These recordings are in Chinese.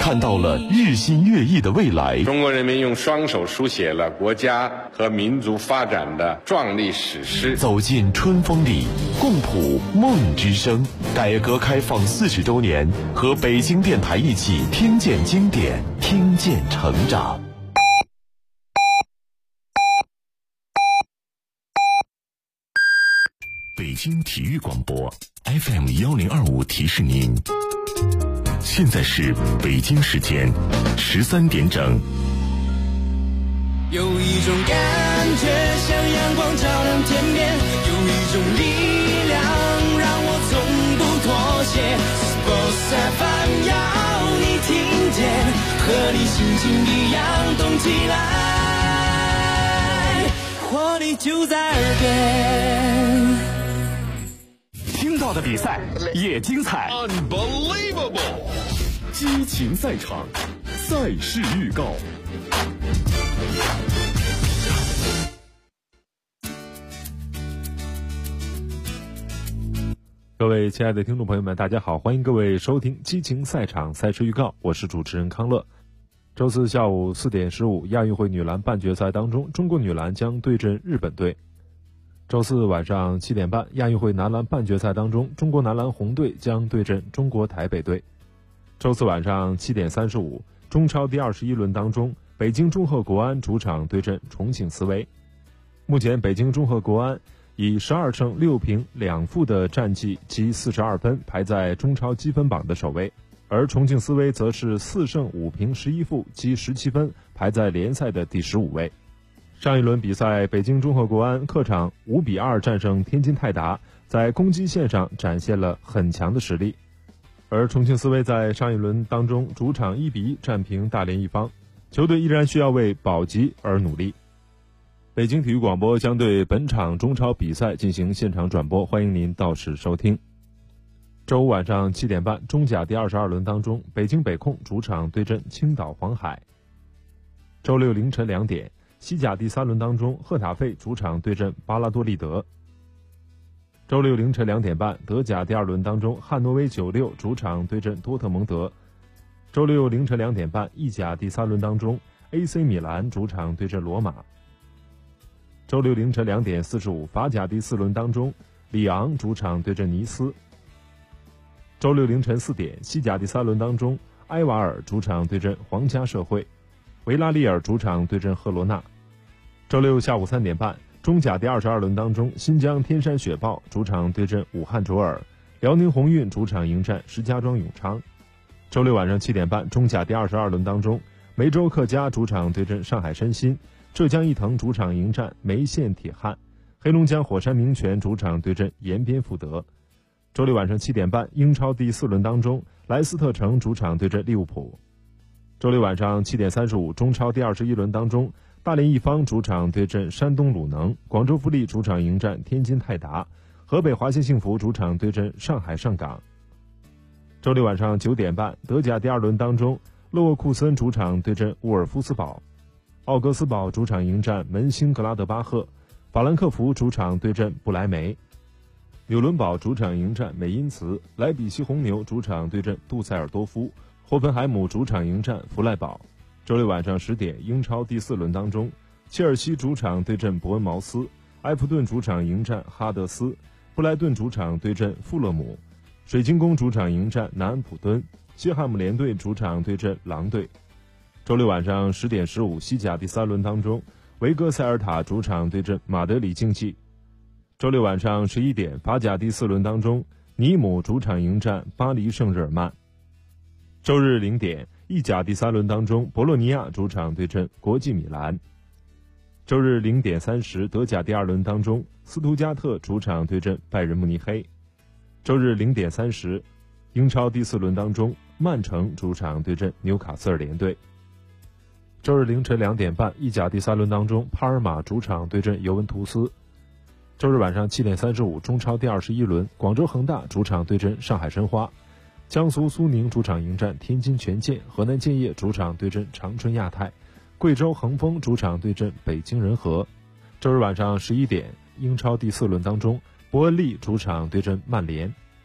看到了日新月异的未来。 中国人民用双手书写了国家和民族发展的壮丽史诗。 走进春风里，共谱梦之声。改革开放40周年，和北京电台一起听见经典，听见成长。北京体育广播 FM 1025提示您，现在是北京时间13点整。 有一种感觉像阳光照亮天边，有一种力量让我从不妥协。Sports FM 要你听见，和你心情一样动起来，活力就在耳边。 听到的比赛也精彩 Unbelievable 激情赛场，赛事预告。 各位亲爱的听众朋友们，大家好，欢迎各位收听激情赛场赛事预告，我是主持人康乐。周四下午4点15，亚运会女篮半决赛当中，中国女篮将对阵日本队。周四晚上7点半，亚运会男篮半决赛当中，中国男篮红队将对阵中国台北队。周四晚上7点35，中超第21轮当中，北京中赫国安主场对阵重庆斯威。目前北京中赫国安以12胜6平2负的战绩积42分，排在中超积分榜的首位，而重庆斯威则是4胜5平11负积17分，排在联赛的第15位。上一轮比赛，北京中赫国安客场5比2战胜天津泰达，在攻击线上展现了很强的实力。而重庆斯威在上一轮当中主场1比1战平大连一方，球队依然需要为保级而努力。北京体育广播将对本场中超比赛进行现场转播，欢迎您到时收听。周五晚上7点半，中甲第22轮当中，北京北控主场对阵青岛黄海。周六凌晨2点，西甲第3轮当中，赫塔费主场对阵巴拉多利德。周六凌晨2点半，德甲第2轮当中，汉诺威96主场对阵多特蒙德。周六凌晨2点半，意甲第3轮当中， AC 米兰主场对阵罗马。周六凌晨2点45，法甲第4轮当中，里昂主场对阵尼斯。周六凌晨4点，西甲第3轮当中，埃瓦尔主场对阵皇家社会，维拉利尔主场对阵赫罗纳。周六下午3点半，中甲第22轮当中，新疆天山雪豹主场对阵武汉卓尔，辽宁宏运主场迎战石家庄永昌。周六晚上7点半，中甲第22轮当中，梅州客家主场对阵上海申鑫，浙江毅腾主场迎战梅县铁汉，黑龙江火山名泉主场对阵延边富德。周六晚上7点半，英超第4轮当中，莱斯特城主场对阵利物浦。周六晚上7点35，中超第21轮当中，大连一方主场对阵山东鲁能，广州富力主场迎战天津泰达，河北华夏幸福主场对阵上海上港。周六晚上9点半，德甲第2轮当中，勒沃库森主场对阵沃尔夫斯堡，奥格斯堡主场迎战门兴格拉德巴赫，法兰克福主场对阵不莱梅，纽伦堡主场迎战美因茨，莱比锡红牛主场对阵杜塞尔多夫，霍芬海姆主场迎战弗赖堡。周六晚上10点，英超第4轮当中，切尔西主场对阵伯恩茅斯，埃弗顿主场迎战哈德斯，布莱顿主场对阵富勒姆，水晶宫主场迎战南安普敦，西汉姆联队主场对阵狼队。周六晚上10点15，西甲第3轮当中，维戈塞尔塔主场对阵马德里竞技。周六晚上11点，法甲第4轮当中，尼姆主场迎战巴黎圣日耳曼。周日0点，意甲第3轮当中，博洛尼亚主场对阵国际米兰。周日0点30，德甲第2轮当中，斯图加特主场对阵拜仁慕尼黑。周日0点30，英超第4轮当中，曼城主场对阵纽卡斯尔联队。周日凌晨2点半，意甲第3轮当中，帕尔马主场对阵尤文图斯。周日晚上7点35，中超第21轮，广州恒大主场对阵上海申花，江苏苏宁主场迎战天津权健，河南建业主场对阵长春亚泰，贵州恒丰主场对阵北京人和。周日晚上11点，英超第4轮当中，伯恩利主场对阵曼联。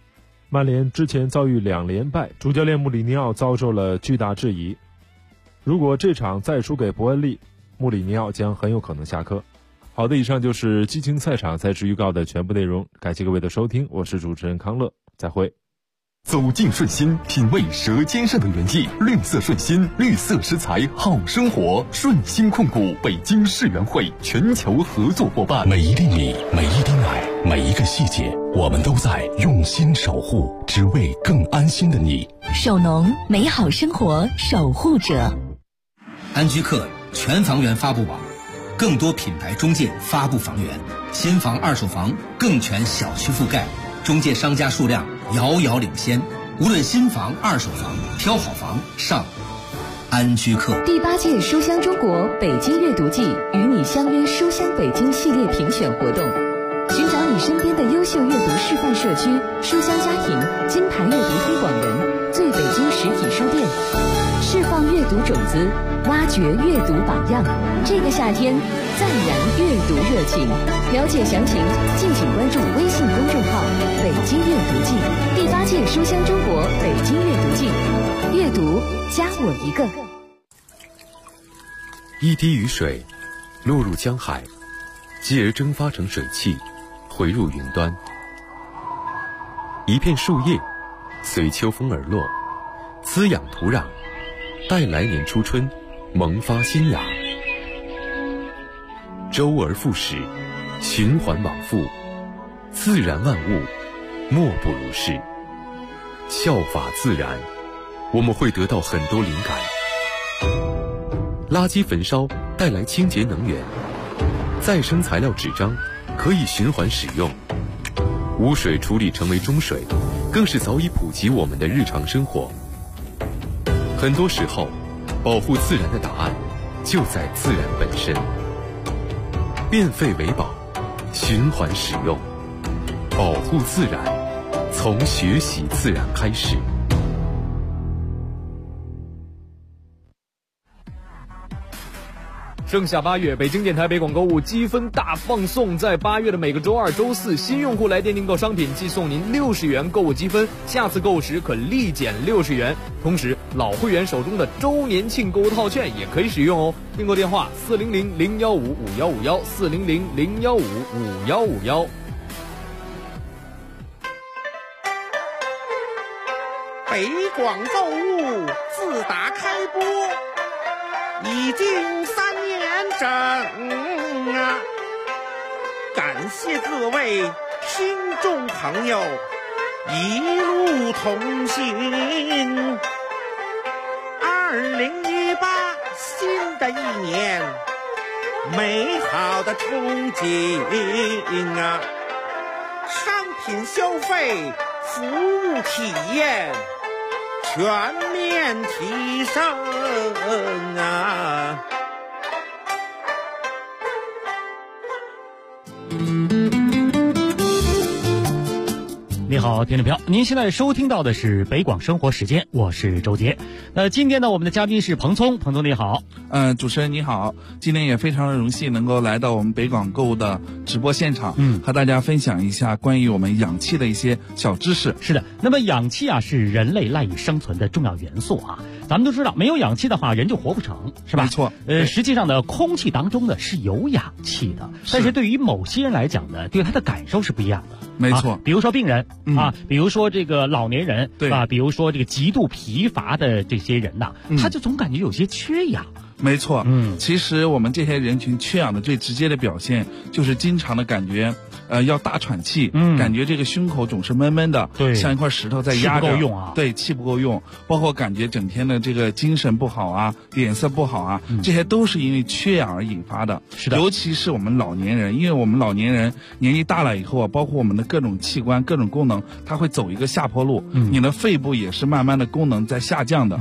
曼联之前遭遇2连败，主教练穆里尼奥遭受了巨大质疑。如果这场再输给伯恩利，穆里尼奥将很有可能下课。好的，以上就是激情赛场赛事预告的全部内容，感谢各位的收听，我是主持人康乐，再会。 走进顺心，品味舌尖上的原意，绿色顺心，绿色食材好生活。顺心控股北京世园会全球合作伙伴。 每一粒米，每一滴奶，每一个细节，我们都在用心守护，只为更安心的你。 首农，美好生活守护者。 安居客全房源发布网，更多品牌中介发布房源，新房二手房更全小区覆盖，中介商家数量遥遥领先。无论新房二手房，挑好房上安居客。 第8届书香中国北京阅读季与你相约书香北京系列评选活动，寻找你身边的优秀阅读示范社区、书香家庭、金牌阅读推广人、最北京实体书店，释放阅读种子，挖掘阅读榜样。这个夏天再燃阅读热情。了解详情，敬请关注微信公众号“北京阅读季”。第8届书香中国北京阅读季，阅读加我一个。 一滴雨水落入江海，继而蒸发成水汽，回入云端。一片树叶随秋风而落，滋养土壤，待来年初春萌发新芽。周而复始，循环往复，自然万物莫不如是。效法自然，我们会得到很多灵感。垃圾焚烧带来清洁能源，再生材料纸张可以循环使用，污水处理成为中水，更是早已普及我们的日常生活。很多时候，保护自然的答案就在自然本身。变废为宝，循环使用，保护自然，从学习自然开始。 盛夏8月，北京电台北广购物积分大放送，在8月的每个周二、周四，新用户来电订购商品，即送您60元购物积分，下次购物时可立减60元。同时，老会员手中的周年庆购物套券也可以使用哦。订购电话400-015-5151 400-015-5151。 北广购物自打开播已经3年整啊！感谢各位听众朋友一路同行。2018新的一年，美好的憧憬啊！商品消费、服务体验全面提升啊！ 你好，听众朋友，您现在收听到的是北广生活时间，我是周杰。今天呢，我们的嘉宾是彭聪，彭总你好。 主持人你好，今天也非常的荣幸能够来到我们北广购物的直播现场，和大家分享一下关于我们氧气的一些小知识。 是的，那么氧气啊是人类赖以生存的重要元素啊。咱们都知道，没有氧气的话，人就活不成，是吧？没错。 实际上呢，空气当中呢是有氧气的，但是对于某些人来讲呢，对他的感受是不一样的。 没错， 比如说病人比如说这个老年人， 对比如说这个极度疲乏的这些人呐，他就总感觉有些缺氧。 没错，其实我们这些人群缺氧的最直接的表现就是经常的感觉要大喘气，感觉这个胸口总是闷闷的， 对， 像一块石头在压着， 气不够用啊， 对，气不够用，包括感觉整天的这个精神不好啊，脸色不好啊，这些都是因为缺氧而引发的。 是的， 尤其是我们老年人，因为我们老年人年纪大了以后啊，包括我们的各种器官、各种功能，它会走一个下坡路，你的肺部也是慢慢的功能在下降的。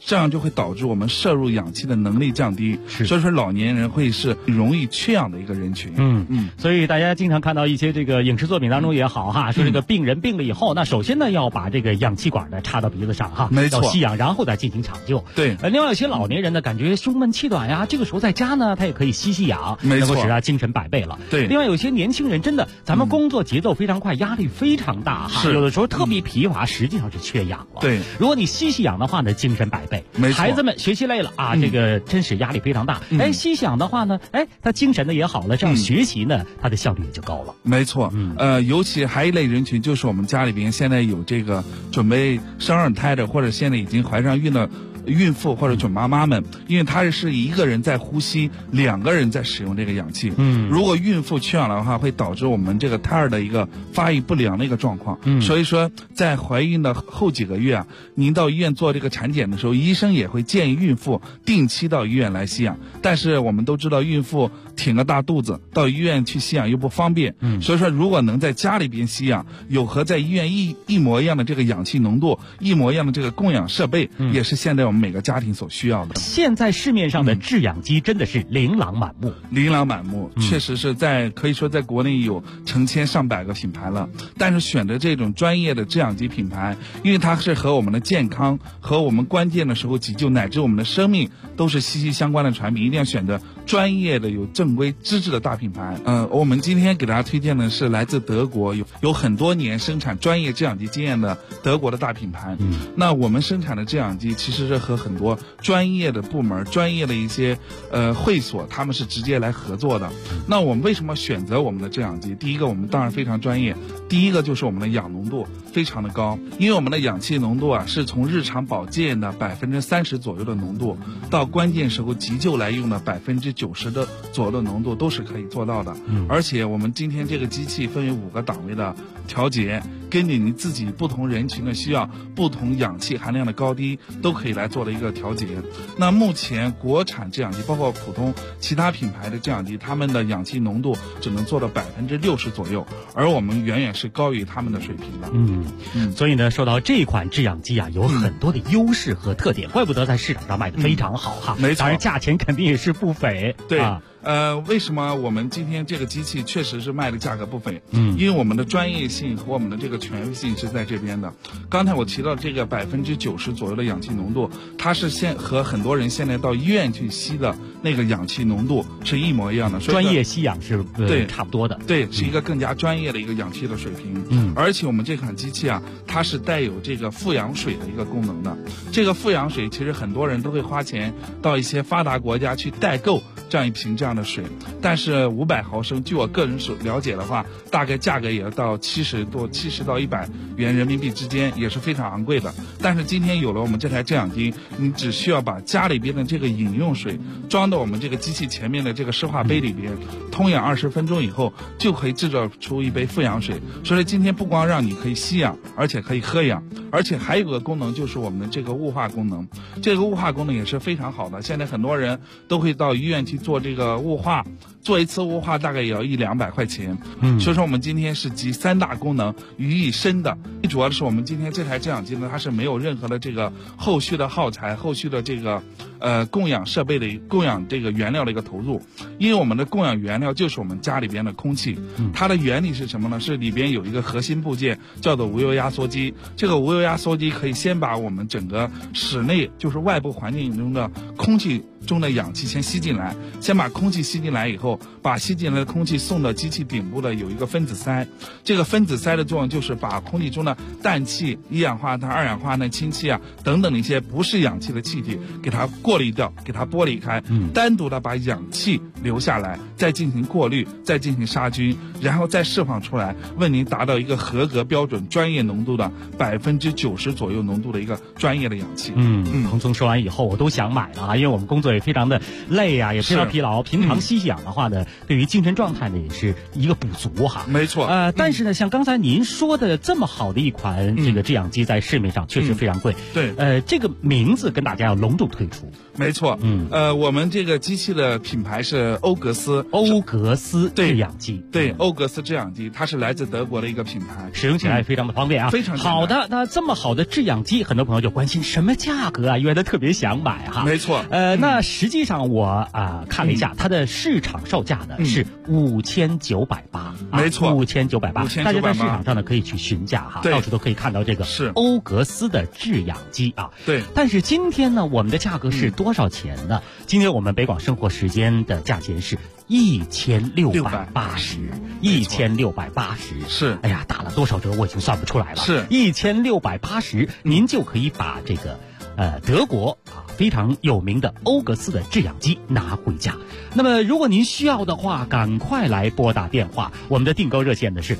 这样就会导致我们摄入氧气的能力降低，所以说老年人会是容易缺氧的一个人群。 所以大家经常看到一些这个影视作品当中也好哈，说这个病人病了以后，那首先呢要把这个氧气管呢插到鼻子上哈， 没错， 要吸氧，然后再进行抢救。 对， 另外有些老年人呢感觉胸闷气短呀，这个时候在家呢他也可以吸氧， 没错， 能够使他精神百倍了。 对， 另外有些年轻人真的，咱们工作节奏非常快，压力非常大哈，有的时候特别疲乏，实际上是缺氧了。 对， 如果你吸氧的话呢，精神百倍。 没错， 孩子们学习累了啊，这个真是压力非常大。吸氧的话呢，他精神的也好了，这样学习呢，他的效率也就高了。 没错，尤其还一类人群就是我们家里边现在有这个准备生二胎的，或者现在已经怀上孕的孕妇或者准妈妈们，因为她是一个人在呼吸，2个人在使用这个氧气。如果孕妇缺氧的话，会导致我们这个胎儿的一个发育不良的一个状况。所以说在怀孕的后几个月啊，您到医院做这个产检的时候，医生也会建议孕妇定期到医院来吸氧。但是我们都知道，孕妇挺个大肚子，到医院去吸氧又不方便。所以说如果能在家里边吸氧，有和在医院一模一样的这个氧气浓度，一模一样的这个供氧设备，也是现在我们每个家庭所需要的。 现在市面上的制氧机真的是琳琅满目， 琳琅满目，确实是可以说在国内有成千上百个品牌了。但是选择这种专业的制氧机品牌，因为它是和我们的健康、和我们关键的时候急救乃至我们的生命都是息息相关的产品，一定要选择专业的有正规资质的大品牌。我们今天给大家推荐的是来自德国有很多年生产专业制氧机经验的德国的大品牌。那我们生产的制氧机其实是和很多专业的部门、专业的一些会所，他们是直接来合作的。那我们为什么选择我们的制氧机？第一个，我们当然非常专业；第一个就是我们的氧浓度非常的高，因为我们的氧气浓度啊是从日常保健的30%左右的浓度，到关键时候急救来用的90%的左右的浓度都是可以做到的。而且我们今天这个机器分为5个档位的调节，根据你自己不同人群的需要，不同氧气含量的高低都可以来做的一个调节。那目前国产制氧机包括普通其他品牌的制氧机，他们的氧气浓度只能做到60%左右，而我们远远是高于他们的水平的。 所以呢，说到这款制氧机啊，有很多的优势和特点，怪不得在市场上卖的非常好哈。 没错， 当然价钱肯定也是不菲。 对。为什么我们今天这个机器确实是卖的价格不菲？因为我们的专业性和我们的这个权威性是在这边的。刚才我提到这个90%左右的氧气浓度，它是和很多人现在到医院去吸的那个氧气浓度是一模一样的。 专业吸氧是对差不多的， 对，是一个更加专业的一个氧气的水平。而且我们这款机器啊，它是带有这个富氧水的一个功能的。这个富氧水其实很多人都会花钱到一些发达国家去代购这样一瓶这样的水，但是500毫升，据我个人所了解的话，大概价格也要到70到100元人民币之间，也是非常昂贵的。但是今天有了我们这台制氧机，你只需要把家里边的这个饮用水装到我们这个机器前面的这个湿化杯里边，通氧20分钟以后，就可以制造出一杯富氧水。所以今天不光让你可以吸氧，而且可以喝氧，而且还有个功能就是我们的这个雾化功能。这个雾化功能也是非常好的，现在很多人都会到医院去做这个雾化，做一次雾化大概也要100-200块钱。所以说我们今天是集3大功能于一身的。最主要的是我们今天这台制氧机呢，它是没有任何的这个后续的耗材、后续的这个供氧设备的供氧这个原料的一个投入，因为我们的供氧原料就是我们家里边的空气。它的原理是什么呢？是里边有一个核心部件叫做无油压缩机。这个无油压缩机可以先把我们整个室内就是外部环境中的空气中的氧气先吸进来，先把空气吸进来以后，把吸进来的空气送到机器顶部的有一个分子塞。这个分子塞的作用就是把空气中的氮气、一氧化碳、二氧化碳、氢气啊等等的一些不是氧气的气体给它过滤掉，给它剥离开，单独的把氧气留下来，再进行过滤，再进行杀菌，然后再释放出来，为您达到一个合格标准专业浓度的90%左右浓度的一个专业的氧气。 彭总说完以后我都想买了啊，因为我们工作对，非常的累啊，也非常疲劳。平常吸氧的话呢，对于精神状态呢也是一个补足哈。 没错。 但是呢，像刚才您说的这么好的一款这个制氧机，在市面上确实非常贵。 对。 这个名字跟大家要隆重推出。 没错。我们这个机器的品牌是欧格斯。 欧格斯制氧机。 对，欧格斯制氧机，它是来自德国的一个品牌， 使用起来非常的方便啊。 非常好的。那这么好的制氧机，很多朋友就关心什么价格啊，因为他特别想买哈。 没错。 那实际上我看了一下，它的市场售价呢是5980。 没错 ，5980。大家在市场上呢可以去询价哈，到处都可以看到这个欧格斯的制氧机啊。 对。 但是今天呢，我们的价格是多少钱呢？今天我们北广生活时间的价钱是1680，1680。 是。 哎呀，打了多少折我已经算不出来了。 是 1680，您就可以把这个德国非常有名的欧格斯的制氧机拿回家。那么如果您需要的话，赶快来拨打电话，我们的订购热线呢是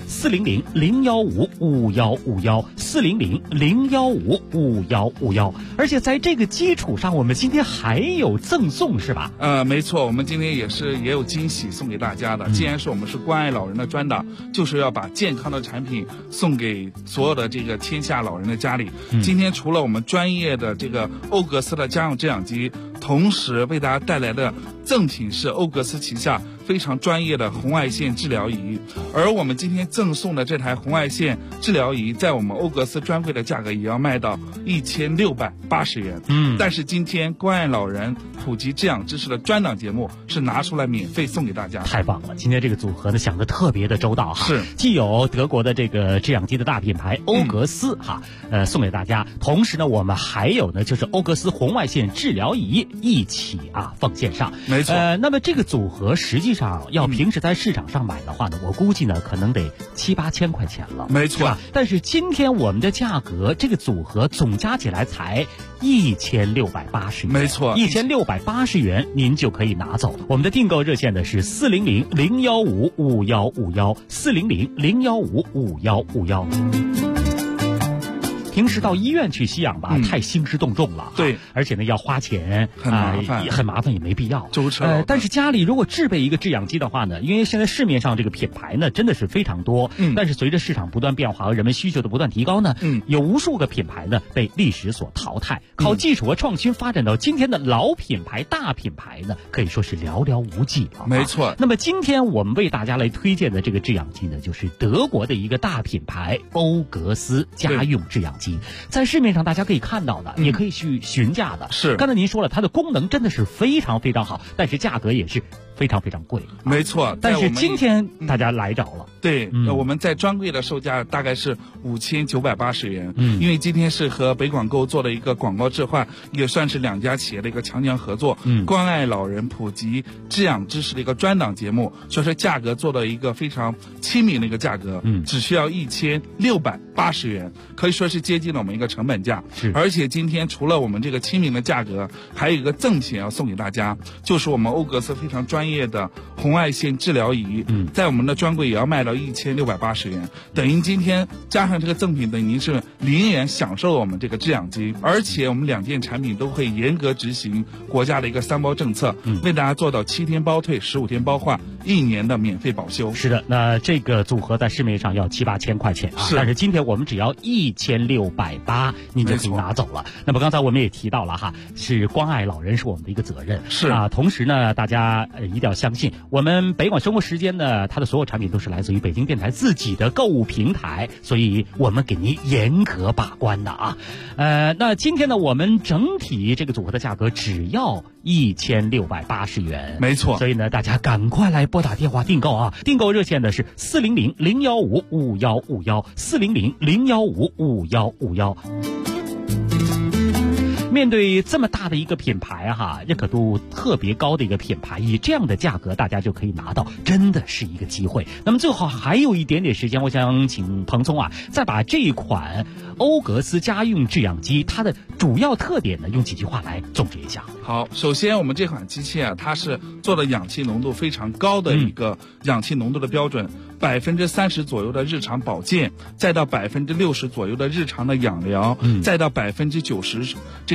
400-015-5151，400-015-5151。而且在这个基础上，我们今天还有赠送是吧？ 没错，我们今天也有惊喜送给大家的。既然是我们是关爱老人的专档，就是要把健康的产品送给所有的这个天下老人的家里。今天除了我们专业的这个欧格斯的家用制氧机，同时为大家带来的赠品是欧格斯旗下非常专业的红外线治疗仪。而我们今天赠送的这台红外线治疗仪，在我们欧格斯专柜的价格也要卖到1680元。但是今天关爱老人普及制氧知识的专档节目是拿出来免费送给大家。 太棒了，今天这个组合呢想得特别的周到哈。 是。 既有德国的这个制氧机的大品牌欧格斯送给大家，同时呢我们还有呢就是欧格斯红外线治疗仪一起奉献上。 没错。 那么这个组合实际上要平时在市场上买的话呢，我估计呢可能得7-8千块钱了。 没错。 但是今天我们的价格，这个组合总加起来才1680元。 没错。 1680元您就可以拿走。我们的订购热线呢是400-015-5151，400-015-5151。平时到医院去吸氧吧，太兴师动众了。 对。 而且呢要花钱， 很麻烦也没必要。 舟车。 但是家里如果置备一个制氧机的话呢，因为现在市面上这个品牌呢真的是非常多。但是随着市场不断变化和人们需求的不断提高呢，有无数个品牌呢被历史所淘汰。靠技术和创新发展到今天的老品牌、大品牌呢，可以说是寥寥无几了。 没错。 那么今天我们为大家来推荐的这个制氧机呢，就是德国的一个大品牌欧格斯家用制氧机。在市面上大家可以看到的，也可以去询价的。 是。 刚才您说了，它的功能真的是非常非常好，但是价格也是非常非常贵。 没错。 但是今天大家来着了。 对。我们在专柜的售价大概是5980元。因为今天是和北广购做了一个广告置换，也算是两家企业的一个强强合作，关爱老人普及制氧知识的一个专档节目，所以说价格做了一个非常亲民的一个价格，只需要1680元，可以说是接近了我们一个成本价。而且今天除了我们这个亲民的价格，还有一个赠品要送给大家，就是我们欧格斯非常专业的红外线治疗仪，在我们的专柜也要卖到1680元，等于今天加上这个赠品，等于您是零元享受我们这个制氧机。而且我们两件产品都会严格执行国家的一个3包政策，为大家做到7天包退、15天包换、1年的免费保修。 是的，那这个组合在市面上要7-8千块钱但是今天我们只要1680，您就可以拿走了。那么刚才我们也提到了是关爱老人是我们的一个责任。 是同时呢，大家一定要相信，我们北广生活时间呢，它的所有产品都是来自于北京电台自己的购物平台，所以我们给您严格把关的那今天呢，我们整体这个组合的价格只要1680元。 没错。 所以呢，大家赶快来拨打电话订购订购热线呢是400-015-5151，400-015-5151。面对这么大的一个品牌认可度特别高的一个品牌，以这样的价格大家就可以拿到，真的是一个机会。那么最后还有一点点时间，我想请彭聪再把这一款欧格斯家用制氧机它的主要特点呢用几句话来总结一下。 好，首先我们这款机器它是做的氧气浓度非常高的一个氧气浓度的标准，30%左右的日常保健，再到60%左右的日常的养疗，再到90%这个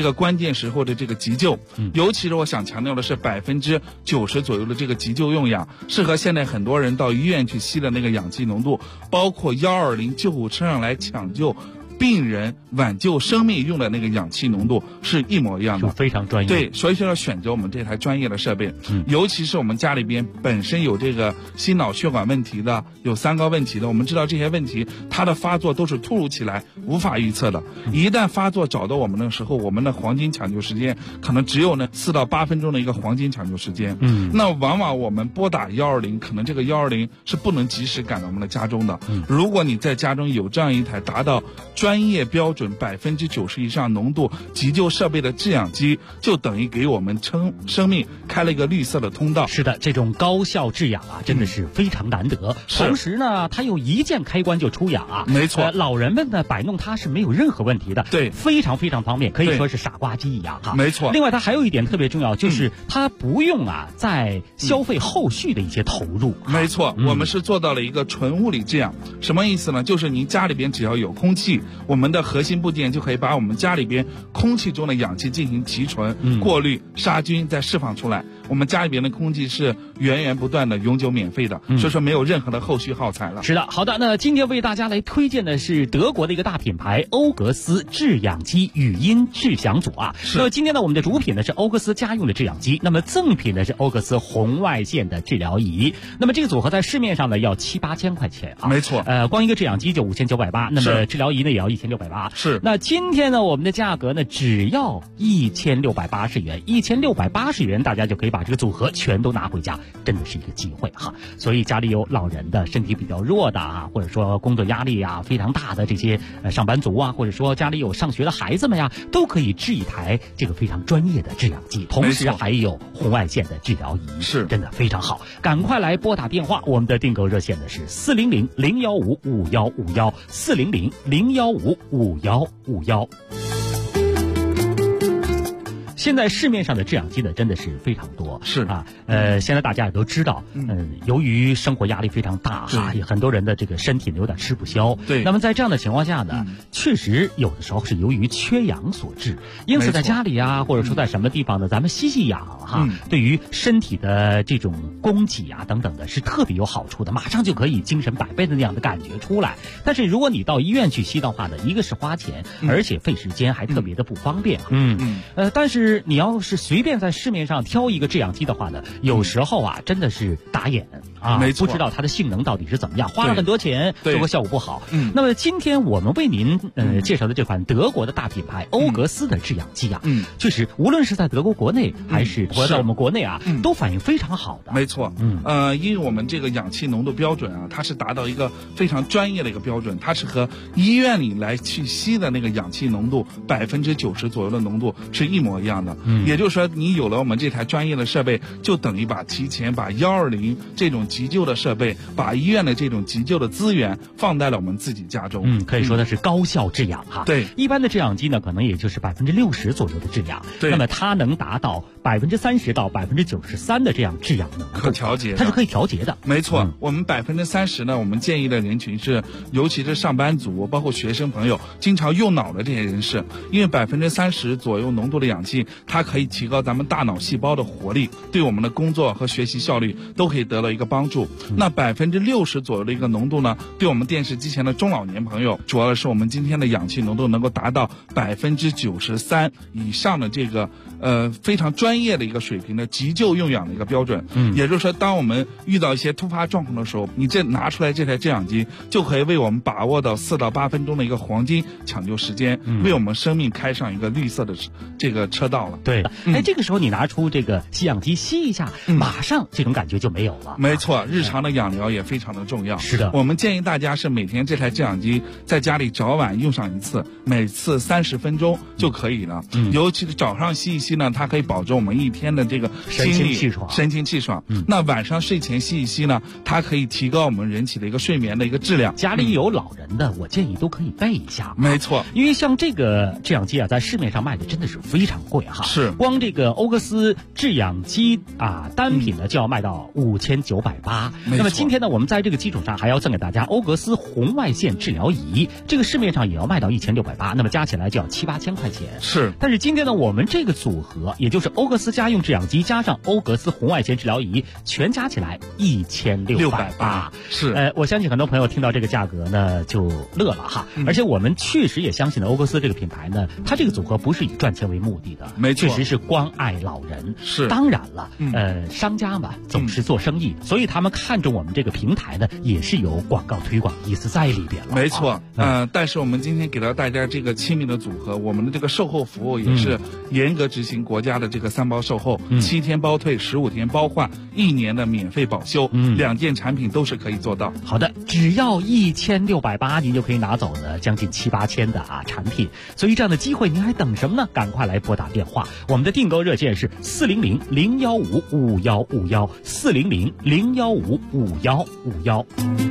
个关键时候的这个急救，尤其是我想强调的是90%左右的这个急救用氧，适合现在很多人到医院去吸的那个氧气浓度，包括120救护车上来抢救病人挽救生命用的那个氧气浓度是一模一样的， 非常专业。 对，所以说要选择我们这台专业的设备，尤其是我们家里边本身有这个心脑血管问题的，有三高问题的，我们知道这些问题它的发作都是突如其来，无法预测的。一旦发作找到我们的时候，我们的黄金抢救时间可能只有4到8分钟的一个黄金抢救时间。那往往我们拨打120，可能这个120是不能及时赶到我们的家中的。如果你在家中有这样一台达到专业标准90%以上浓度急救设备的制氧机，就等于给我们生命开了一个绿色的通道。 是的，这种高效制氧啊，真的是非常难得。同时呢，它有一键开关就出氧啊， 没错。 老人们呢摆弄它是没有任何问题的， 对， 非常非常方便，可以说是傻瓜机一样哈。 没错。 另外，它还有一点特别重要，就是它不用在消费后续的一些投入。 没错，我们是做到了一个纯物理制氧。什么意思呢？就是您家里边只要有空气，我们的核心部件就可以把我们家里边空气中的氧气进行提纯、过滤、杀菌，再释放出来。我们家里边的空气是源源不断的、永久免费的，所以说没有任何的后续耗材了。 是的，好的，那今天为大家来推荐的是德国的一个大品牌欧格斯制氧机语音制响组啊。那么今天呢，我们的主品呢是欧格斯家用的制氧机，那么赠品呢是欧格斯红外线的治疗仪。那么这个组合在市面上呢要7、8千块钱啊。 没错。 光一个制氧机就5980，那么治疗仪呢也要1680。 是。 那今天呢，我们的价格呢只要1680元，1680元大家就可以把这个组合全都拿回家，真的是一个机会哈。所以家里有老人的、身体比较弱的啊，或者说工作压力啊非常大的这些上班族啊，或者说家里有上学的孩子们呀，都可以制一台这个非常专业的制氧机，同时还有红外线的治疗仪， 是真的非常好。赶快来拨打电话，我们的订购热线呢是400-015-5151，400-015-5151。现在市面上的制氧机呢，真的是非常多， 是啊，现在大家也都知道，由于生活压力非常大哈，也很多人的这个身体呢有点吃不消， 对。 那么在这样的情况下呢，确实有的时候是由于缺氧所致，因此在家里啊，或者说在什么地方呢，咱们吸氧哈，对于身体的这种供给啊等等的是特别有好处的，马上就可以精神百倍的那样的感觉出来。但是如果你到医院去吸的话呢，一个是花钱，而且费时间，还特别的不方便。但是你要是随便在市面上挑一个制氧机的话呢，有时候啊真的是打眼啊， 没错， 不知道它的性能到底是怎么样，花了很多钱，结果效果不好。那么今天我们为您介绍的这款德国的大品牌欧格斯的制氧机啊，确实无论是在德国国内还是在我们国内啊，都反应非常好的。 没错，因为我们这个氧气浓度标准啊，它是达到一个非常专业的一个标准，它是和医院里来去吸的那个氧气浓度90%左右的浓度是一模一样的。也就是说，你有了我们这台专业的设备，就等于提前把120这种急救的设备，把医院的这种急救的资源放在了我们自己家中。 可以说它是高效制氧哈。 对， 一般的制氧机呢，可能也就是60%左右的制氧， 对。 那么它能达到30%到93%的这样制氧能力， 可调节， 它是可以调节的。 没错，我们30%呢，我们建议的人群是，尤其是上班族，包括学生朋友，经常用脑的这些人士，因为30%左右浓度的氧气，它可以提高咱们大脑细胞的活力，对我们的工作和学习效率都可以得到一个帮助。那60%左右的一个浓度呢，对我们电视机前的中老年朋友，主要是我们今天的氧气浓度能够达到93%以上的这个非常专业的一个水平的急救用氧的一个标准。也就是说，当我们遇到一些突发状况的时候，你拿出来这台制氧机，就可以为我们把握到4到8分钟的一个黄金抢救时间，为我们生命开上一个绿色的这个车道了。 对，这个时候你拿出这个吸氧机吸一下，马上这种感觉就没有了。 没错，日常的氧疗也非常的重要。 是的， 我们建议大家是每天这台制氧机在家里早晚用上一次，每次30分钟就可以了。尤其是早上吸一吸呢，它可以保证我们们一天的这个神清气爽。 那晚上睡前吸一吸呢，它可以提高我们人体的一个睡眠的一个质量。 家里有老人的，我建议都可以备一下。 没错， 因为像这个制氧机啊，在市面上卖的真的是非常贵哈。 是， 光这个欧格斯制氧机啊，单品呢就要卖到5980。那么今天呢，我们在这个基础上还要赠给大家欧格斯红外线治疗仪，这个市面上也要卖到1680，那么加起来就要7、8千块钱。 是， 但是今天呢，我们这个组合，也就是欧格斯家用制氧机加上欧格斯红外线治疗仪，全加起来1680。 是， 我相信很多朋友听到这个价格呢就乐了哈。而且我们确实也相信了欧格斯这个品牌呢，它这个组合不是以赚钱为目的的， 没错， 确实是关爱老人。 是， 当然了，商家嘛总是做生意，所以他们看中我们这个平台呢，也是有广告推广意思在里边了。 没错，但是我们今天给到大家这个亲民的组合，我们的这个售后服务也是严格执行国家的这个3包售后，7天包退，15天包换，1年的免费保修，2件产品都是可以做到。 好的，只要1680，您就可以拿走呢将近7、8千的产品，所以这样的机会您还等什么呢？赶快来拨打电话，我们的订购热线是400-015-5151，400-015-5151。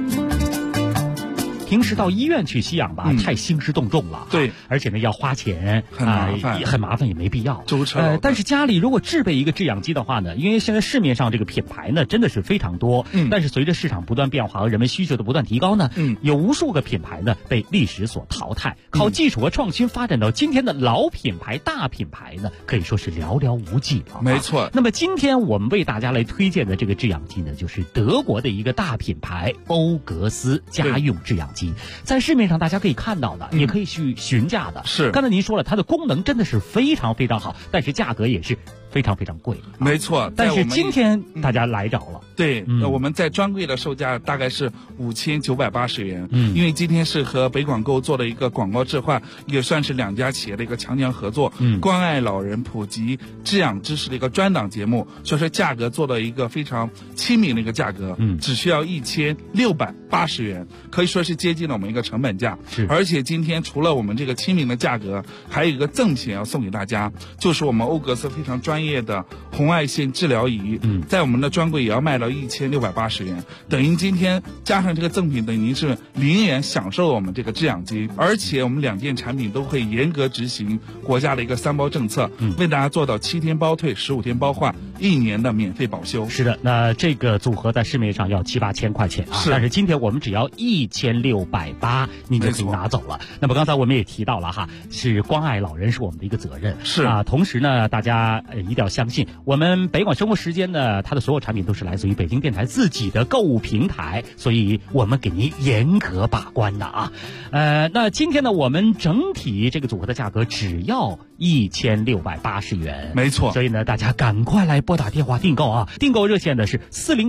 平时到医院去吸氧吧，太兴师动众了， 对， 而且呢要花钱， 很麻烦，也没必要。 但是家里如果置备一个制氧机的话呢，因为现在市面上这个品牌呢真的是非常多，但是随着市场不断变化和人们需求的不断提高呢，有无数个品牌呢被历史所淘汰，靠技术和创新发展到今天的老品牌、大品牌呢，可以说是寥寥无几了。 没错。 那么今天我们为大家来推荐的这个制氧机呢，就是德国的一个大品牌欧格斯家用制氧机，在市面上大家可以看到的，也可以去询价的。 是， 刚才您说了，它的功能真的是非常非常好，但是价格也是非常非常贵。 没错， 但是今天大家来着了。 对，我们在专柜的售价大概是5980元。因为今天是和北广购做了一个广告置换，也算是2家企业的一个强强合作，关爱老人、普及制氧知识的一个专档节目，所以说价格做了一个非常亲民的一个价格，只需要1680元，可以说是接近了我们一个成本价。而且今天除了我们这个亲民的价格，还有一个赠品要送给大家，就是我们欧格斯非常专业的红外线治疗仪，在我们的专柜也要卖到1680元，等于今天加上这个赠品，等于您是0元享受我们这个制氧机，而且我们2件产品都会严格执行国家的一个3包政策，为大家做到7天包退，15天包换，1年的免费保修。 是的，那这个组合在市面上要7、8千块钱啊，但是今天我们只要1680，您就可以拿走了。那么刚才我们也提到了哈，是关爱老人是我们的一个责任， 是啊。同时呢，大家一定要相信，我们北广生活时间呢，它的所有产品都是来自于北京电台自己的购物平台，所以我们给您严格把关的啊。那今天呢，我们整体这个组合的价格只要1680元， 没错。 所以呢，大家赶快来拨打电话订购啊！订购热线呢是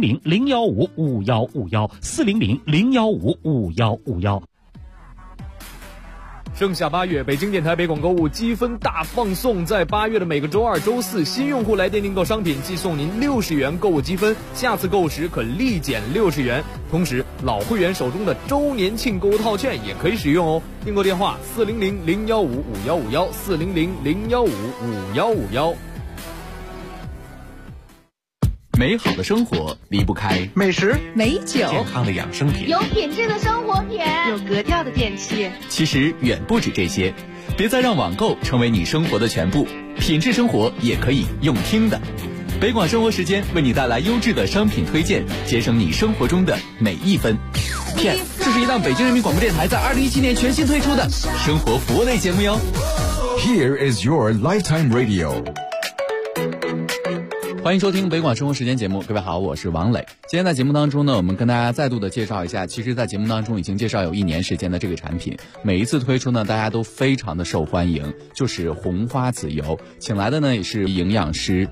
400-015-5151，400-015-5151。 盛夏8月，北京电台北广购物积分大放送，在8月的每个周二、周四，新用户来电订购商品，即送您60元购物积分，下次购物时可立减60元。同时，老会员手中的周年庆购物套券也可以使用哦。订购电话400-015-5151，400-015-5151。 美好的生活离不开美食、 美酒、 健康的养生品、 有品质的生活品、 有格调的电器。 其实远不止这些，别再让网购成为你生活的全部，品质生活也可以用听的。北广生活时间为你带来优质的商品推荐，节省你生活中的每一分。片，这是一档北京人民广播电台在2017年全新推出的生活服务类节目哟。 Here is your lifetime radio。 欢迎收听北广生活时间节目，各位好，我是王磊。今天在节目当中呢，我们跟大家再度的介绍一下，其实在节目当中已经介绍有1年时间的这个产品，每一次推出呢，大家都非常的受欢迎，就是红花籽油。请来的呢也是营养师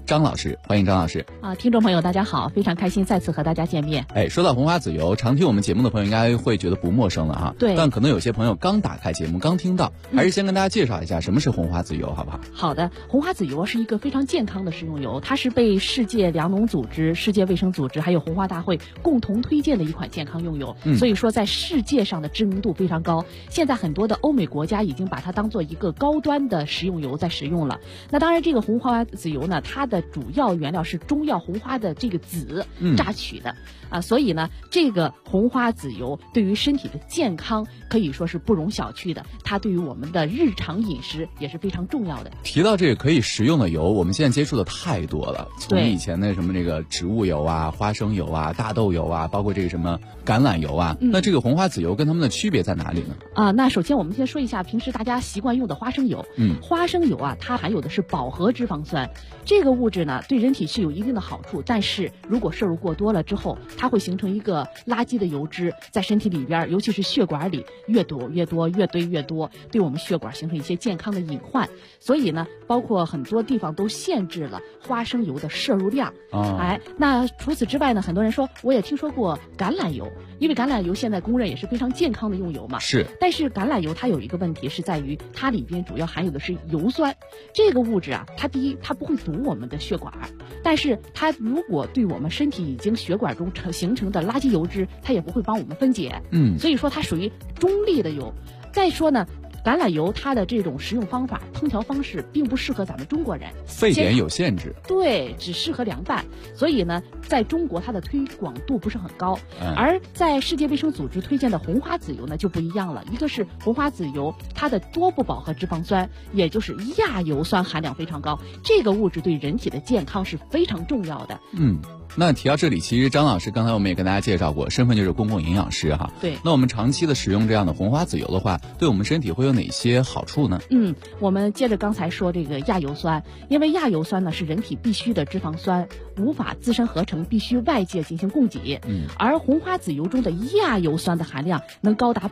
张老师，欢迎张老师。 听众朋友大家好，非常开心再次和大家见面。 说到红花籽油，常听我们节目的朋友应该会觉得不陌生了哈。 对。 但可能有些朋友刚打开节目，刚听到，还是先跟大家介绍一下什么是红花籽油，好不好？ 好的，红花籽油是一个非常健康的食用油，它是被世界粮农组织、世界卫生组织还有红花大会共同推荐的一款健康用油，所以说在世界上的知名度非常高。现在很多的欧美国家已经把它当做一个高端的食用油在使用了。那当然，这个红花籽油呢，它的主要原料是中药红花的这个籽榨取的所以呢，这个红花籽油对于身体的健康可以说是不容小觑的，它对于我们的日常饮食也是非常重要的。 提到这个可以食用的油，我们现在接触的太多了，从以前的什么这个植物油啊、花生油啊、大豆油啊，包括这个什么橄榄油啊，那这个红花籽油跟它们的区别在哪里呢？ 那首先我们先说一下平时大家习惯用的花生油。花生油它含有的是饱和脂肪酸，这个物质呢对人体是有一定的好处，但是如果摄入过多了之后，它会形成一个垃圾的油脂在身体里边，尤其是血管里越堆越多，对我们血管形成一些健康的隐患。所以呢，包括很多地方都限制了花生油的摄入量。那除此之外呢，很多人说我也听说过橄榄油，因为橄榄油现在公认也是非常健康的用油嘛。 是。 但是橄榄油它有一个问题是在于它里边主要含有的是油酸，这个物质它第一它不会堵我们的血管，但是它如果对我们身体已经血管中形成的垃圾油脂，它也不会帮我们分解。所以说它属于中立的油。再说呢，橄榄油它的这种食用方法、烹调方式并不适合咱们中国人， 沸点有限制。 对，只适合凉拌。所以呢，在中国它的推广度不是很高。而在世界卫生组织推荐的红花籽油呢就不一样了，一个是红花籽油它的多不饱和脂肪酸，也就是亚油酸含量非常高，这个物质对人体的健康是非常重要的。 那提到这里，其实张老师刚才我们也跟大家介绍过，身份就是公共营养师哈。 对。 那我们长期的使用这样的红花籽油的话，对我们身体会有哪些好处呢？ 我们接着刚才说这个亚油酸，因为亚油酸呢是人体必需的脂肪酸，无法自身合成，必须外界进行供给。而红花籽油中的亚油酸的含量能高达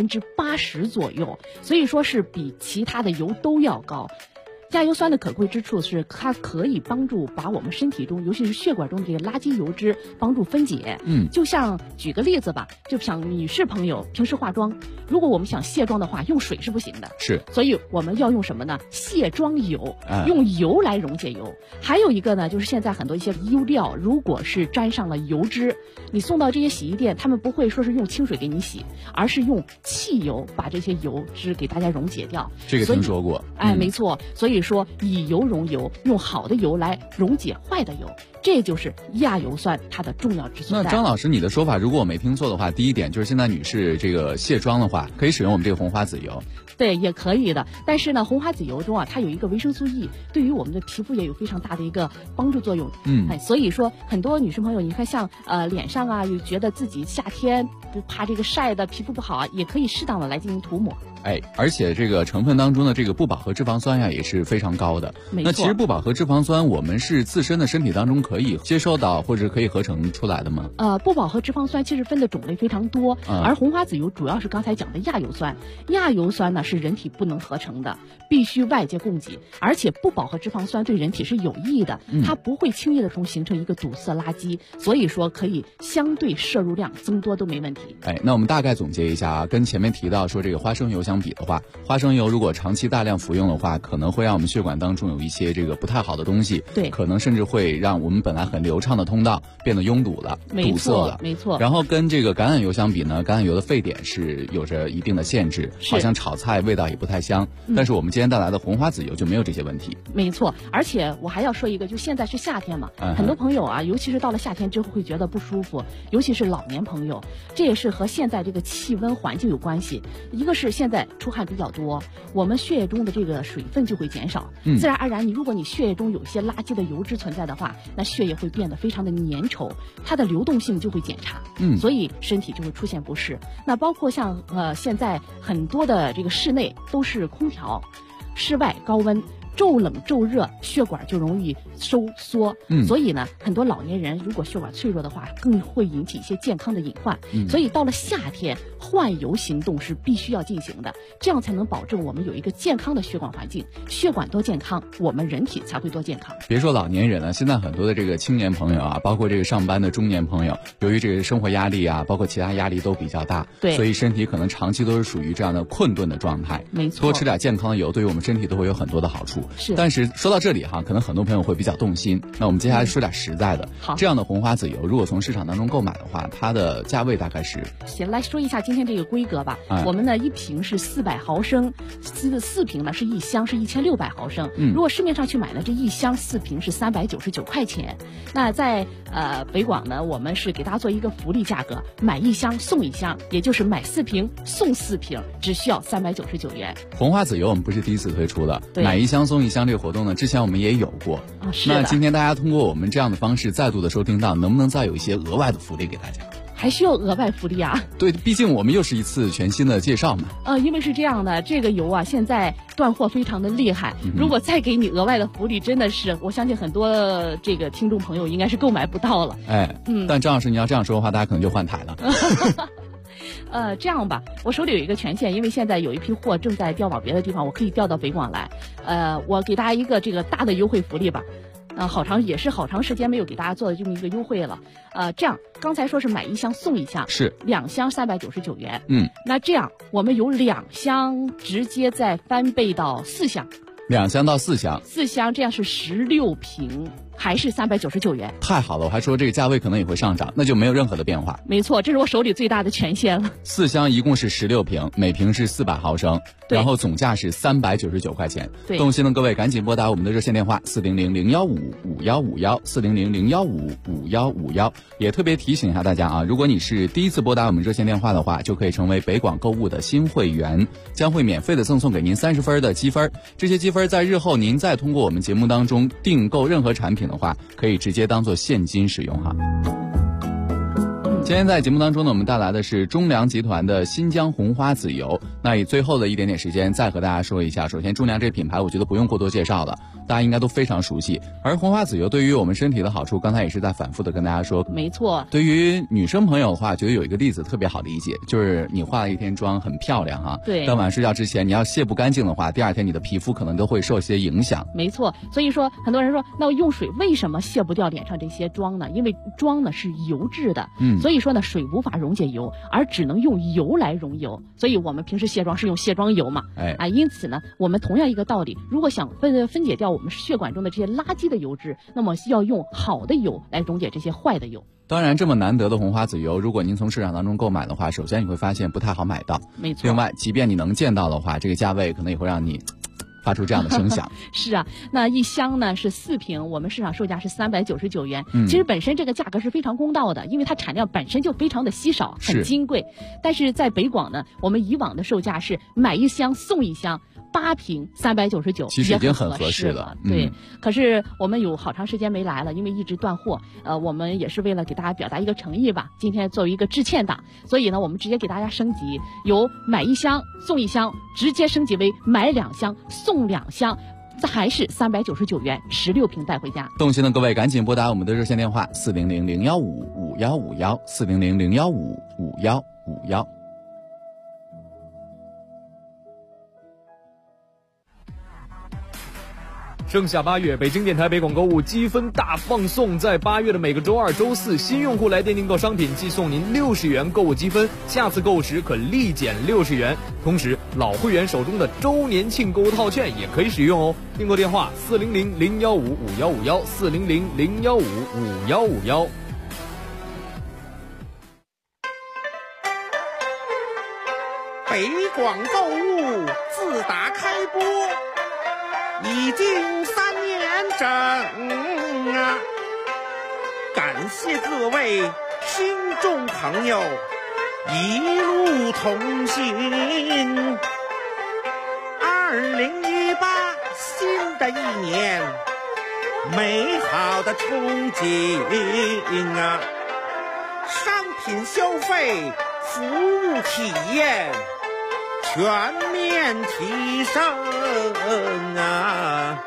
80%左右，所以说是比其他的油都要高。亚油酸的可贵之处是它可以帮助把我们身体中，尤其是血管中的这个垃圾油脂帮助分解。就像举个例子吧，就像女士朋友平时化妆，如果我们想卸妆的话，用水是不行的。 是。 所以我们要用什么呢？卸妆油，用油来溶解油。还有一个呢，就是现在很多一些衣料，如果是沾上了油脂，你送到这些洗衣店，他们不会说是用清水给你洗，而是用汽油把这些油脂给大家溶解掉。 这个听说过。 没错。所以说以油溶油，用好的油来溶解坏的油，这就是亚油酸它的重要之所在。 那张老师，你的说法如果我没听错的话，第一点就是现在女士这个卸妆的话，可以使用我们这个红花籽油。 对，也可以的。但是呢，红花籽油中它有一个维生素 E， 对于我们的皮肤也有非常大的一个帮助作用。所以说很多女生朋友，你看像脸上有觉得自己夏天不怕这个晒的皮肤不好也可以适当的来进行涂抹。 而且这个成分当中的这个不饱和脂肪酸也是非常高的。 没错。 那其实不饱和脂肪酸我们是自身的身体当中可以接受到或者可以合成出来的吗？ 不饱和脂肪酸其实分的种类非常多，而红花籽油主要是刚才讲的亚油酸。亚油酸呢是人体不能合成的，必须外界供给，而且不饱和脂肪酸对人体是有益的，它不会轻易的形成一个堵塞垃圾，所以说可以相对摄入量增多都没问题。 那我们大概总结一下跟前面提到说这个花生油相比的话，花生油如果长期大量服用的话，可能会让我们血管当中有一些这个不太好的东西， 对， 可能甚至会让我们本来很流畅的通道变得拥堵了，堵塞了。 没错。 然后跟这个橄榄油相比呢，橄榄油的沸点是有着一定的限制，好像炒菜味道也不太香。但是我们今天带来的红花籽油就没有这些问题。 没错。而且我还要说一个，就现在是夏天嘛，很多朋友尤其是到了夏天之后会觉得不舒服，尤其是老年朋友，这也是和现在这个气温环境有关系。一个是现在出汗比较多，我们血液中的这个水分就会减少，自然而然如果你血液中有些垃圾的油脂存在的话，那血液会变得非常的粘稠，它的流动性就会减差，所以身体就会出现不适。那包括像现在很多的这个室内都是空调，室外高温， 骤冷骤热，血管就容易收缩。所以呢，很多老年人如果血管脆弱的话，更会引起一些健康的隐患。所以到了夏天，换油行动是必须要进行的，这样才能保证我们有一个健康的血管环境。血管多健康，我们人体才会多健康。 别说老年人了，现在很多的这个青年朋友啊，包括这个上班的中年朋友，由于这个生活压力啊，包括其他压力都比较大， 对， 所以身体可能长期都是属于这样的困顿的状态。 没错， 多吃点健康的油，对于我们身体都会有很多的好处。 是， 但是说到这里哈，可能很多朋友会比较动心。那我们接下来说点实在的。 好， 这样的红花籽油，如果从市场当中购买的话，它的价位大概是？ 行，来说一下今天这个规格吧。我们呢一瓶是400毫升，4瓶呢是一箱是1600毫升。如果市面上去买呢，这一箱4瓶是399块钱。那在北广呢，我们是给大家做一个福利价格，买一箱送一箱，也就是买4瓶送4瓶，只需要399元。 红花籽油我们不是第一次推出的， 对， 买一箱送一箱这个活动呢，之前我们也有过。 啊，是的。 那今天大家通过我们这样的方式再度的收听到，能不能再有一些额外的福利给大家？ 还需要额外福利啊？ 对，毕竟我们又是一次全新的介绍嘛。 因为是这样的，这个油啊现在断货非常的厉害，如果再给你额外的福利，真的是我相信很多这个听众朋友应该是购买不到了。 但张老师你要这样说的话，大家可能就换台了。 这样吧，我手里有一个权限，因为现在有一批货正在调往别的地方，我可以调到北广来。我给大家一个这个大的优惠福利吧。好长时间没有给大家做的这么一个优惠了。这样刚才说是买一箱送一箱， 是 2箱399元。那这样我们有2箱直接再翻倍到4箱 ，2箱到4箱 ，4箱这样是16瓶。还是399元， 太好了！我还说这个价位可能也会上涨，那就没有任何的变化。 没错，这是我手里最大的权限了。 4箱一共是16瓶，每瓶是400毫升，然后总价是399块钱。 对， 动心的各位赶紧拨打我们的热线电话400-015-5151，400-015-5151。也特别提醒一下大家啊，如果你是第一次拨打我们热线电话的话，就可以成为北广购物的新会员，将会免费的赠送给您30分的积分。这些积分在日后您再通过我们节目当中订购任何产品的话，可以直接当做现金使用哈。今天在节目当中呢，我们带来的是中粮集团的新疆红花籽油。那以最后的一点点时间再和大家说一下，首先中粮这个品牌我觉得不用过多介绍了，大家应该都非常熟悉。而红花籽油对于我们身体的好处，刚才也是在反复的跟大家说。 没错， 对于女生朋友的话，觉得有一个例子特别好理解，就是你化了一天妆很漂亮哈， 对， 当晚睡觉之前你要卸不干净的话，第二天你的皮肤可能都会受些影响。 没错，所以说很多人说，那我用水为什么卸不掉脸上这些妆呢？因为妆呢是油质的，所以说呢水无法溶解油，而只能用油来溶油，所以我们平时卸妆是用卸妆油嘛，因此呢，我们同样一个道理，如果想分解掉我们血管中的这些垃圾的油脂，那么要用好的油来溶解这些坏的油。 当然，这么难得的红花籽油，如果您从市场当中购买的话，首先你会发现不太好买到。 没错。 另外，即便你能见到的话，这个价位可能也会让你发出这样的声响。 是啊，那一箱呢是4瓶，我们市场售价是399元。其实本身这个价格是非常公道的，因为它产量本身就非常的稀少，很金贵。但是在北广呢，我们以往的售价是买一箱送一箱。8瓶399， 其实已经很合适了。 对，可是我们有好长时间没来了，因为一直断货。我们也是为了给大家表达一个诚意吧，今天作为一个致歉档，所以呢，我们直接给大家升级，由买一箱送一箱，直接升级为买2箱送2箱。还是399元，16瓶带回家。 动心的各位赶紧拨打我们的热线电话400-015-5151，400-015-5151。 盛夏8月，北京电台北广购物积分大放送，在8月的每个周2、周4，新用户来电订购商品，即送您60元购物积分，下次购物时可立减60元。同时，老会员手中的周年庆购物套券也可以使用哦。订购电话400-015-5151，400-015-5151。 北广购物自打开播已经3年整啊！感谢各位听众朋友一路同行。2018新的一年，美好的憧憬啊！商品消费、服务体验全面提升啊！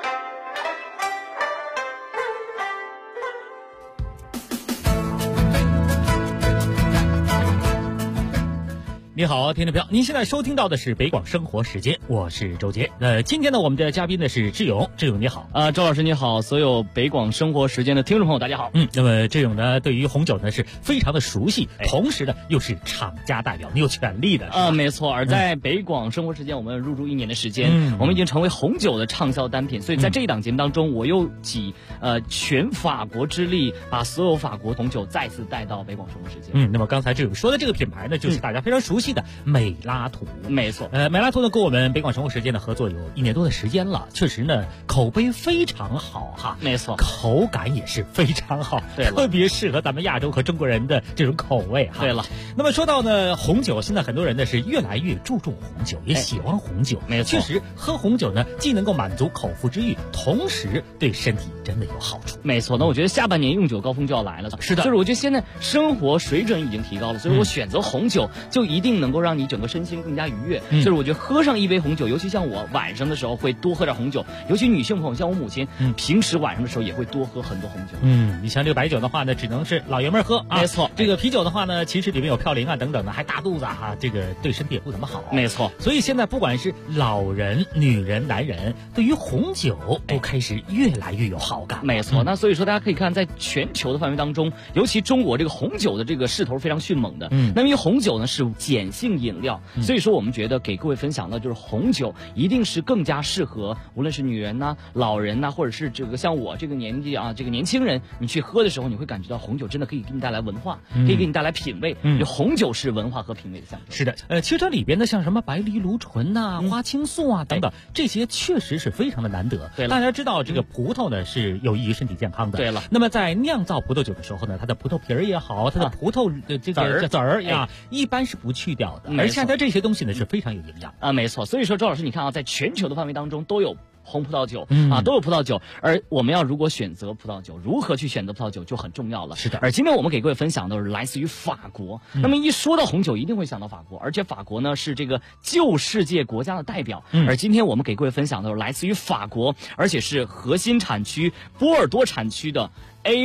你好，听众朋友，您现在收听到的是北广生活时间，我是周杰。今天呢，我们的嘉宾呢是志勇，志勇你好。 周老师你好，所有北广生活时间的听众朋友大家好。 那么志勇呢，对于红酒呢是非常的熟悉，同时呢又是厂家代表，你有权利的。 没错。而在北广生活时间，我们入驻1年的时间，我们已经成为红酒的畅销单品。所以在这一档节目当中，我又集全法国之力，把所有法国红酒再次带到北广生活时间。 那么刚才志勇说的这个品牌呢，就是大家非常熟悉的美拉图。 没错。 美拉图呢跟我们北广生活时间的合作有1年多的时间了，确实呢口碑非常好哈。 没错。 口感也是非常好， 对了， 特别适合咱们亚洲和中国人的这种口味哈。 对了。 那么说到呢红酒，现在很多人呢是越来越注重红酒，也喜欢红酒。 没错。 确实喝红酒呢既能够满足口腹之欲，同时对身体真的有好处。 没错。那我觉得下半年用酒高峰就要来了。 是的。 就是我觉得现在生活水准已经提高了，所以我选择红酒就一定能够让你整个身心更加愉悦。所以我觉得喝上一杯红酒，尤其像我晚上的时候会多喝点红酒，尤其女性朋友像我母亲，平时晚上的时候也会多喝很多红酒。 你像这个白酒的话呢，只能是老爷们喝啊。 没错。 这个啤酒的话呢，其实里面有嘌呤啊等等的，还大肚子啊，这个对身体也不怎么好。 没错。 所以现在不管是老人、女人、男人，对于红酒都开始越来越有好感。 没错。那所以说大家可以看，在全球的范围当中，尤其中国这个红酒的这个势头非常迅猛的。那么因为红酒呢是碱性饮料，所以说我们觉得给各位分享的就是红酒一定是更加适合无论是女人呐、老人呐，或者是这个像我这个年纪啊，这个年轻人，你去喝的时候，你会感觉到红酒真的可以给你带来文化，可以给你带来品味。红酒是文化和品味的象征。 是的。其实这里边的像什么白藜芦醇呐、花青素啊等等，这些确实是非常的难得。 对了。 大家知道这个葡萄呢是有益于身体健康的。 对了。 那么在酿造葡萄酒的时候呢，它的葡萄皮儿也好，它的葡萄的这个籽儿呀，一般是不去掉的。而现在这些东西呢是非常有营养啊。没错。所以说周老师，你看啊，在全球的范围当中都有红葡萄酒都有葡萄酒，而我们要如果选择葡萄酒，如何去选择葡萄酒就很重要了。 是的。 而今天我们给各位分享的是来自于法国。那么一说到红酒，一定会想到法国，而且法国呢是这个旧世界国家的代表。而今天我们给各位分享的是来自于法国，而且是核心产区波尔多产区的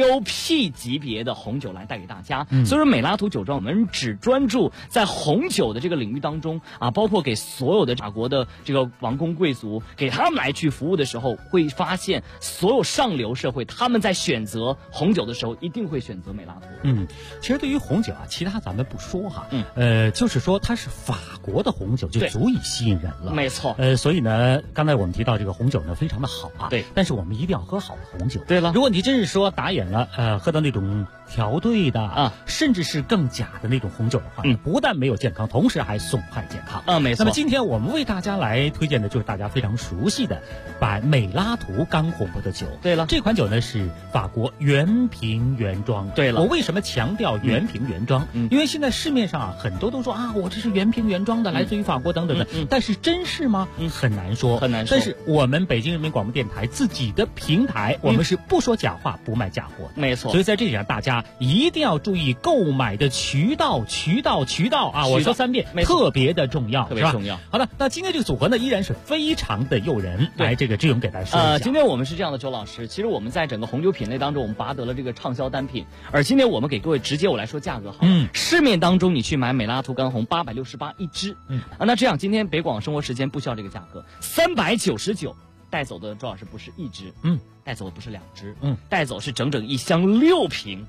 AOP 级别的红酒来带给大家。所以说美拉图酒庄我们只专注在红酒的这个领域当中啊，包括给所有的法国的这个王公贵族给他们来去服务的时候，会发现所有上流社会他们在选择红酒的时候一定会选择美拉图。 其实对于红酒啊，其他咱们不说哈，就是说它是法国的红酒就足以吸引人了。 没错。 所以呢，刚才我们提到这个红酒呢非常的好啊。 对。 但是我们一定要喝好的红酒。 对了。 如果你真是说打眼了，喝到那种调兑的啊，甚至是更假的那种红酒的话，不但没有健康，同时还损害健康。 没错。 那么今天我们为大家来推荐的就是大家非常熟悉的美拉图干红葡萄酒。 对了。 这款酒呢是法国原瓶原装。 对了。 我为什么强调原瓶原装？因为现在市面上啊很多都说啊，我这是原瓶原装的，来自于法国等等的。但是真是吗？很难说。 很难说。 但是我们北京人民广播电台自己的平台，我们是不说假话，不卖假货的。 没错。 所以在这里啊，大家一定要注意购买的渠道啊！我说3遍，特别的重要， 特别重要。 好的，那今天这个组合呢，依然是非常的诱人。来，这个志勇给大家说一下。 今天我们是这样的，周老师，其实我们在整个红酒品类当中，我们拔得了这个畅销单品。而今天我们给各位直接我来说价格好了。市面当中你去买美拉图干红868一支。那这样今天北广生活时间不需要这个价格，399。带走的周老师不是一支，带走的不是2支，带走是整整一箱6瓶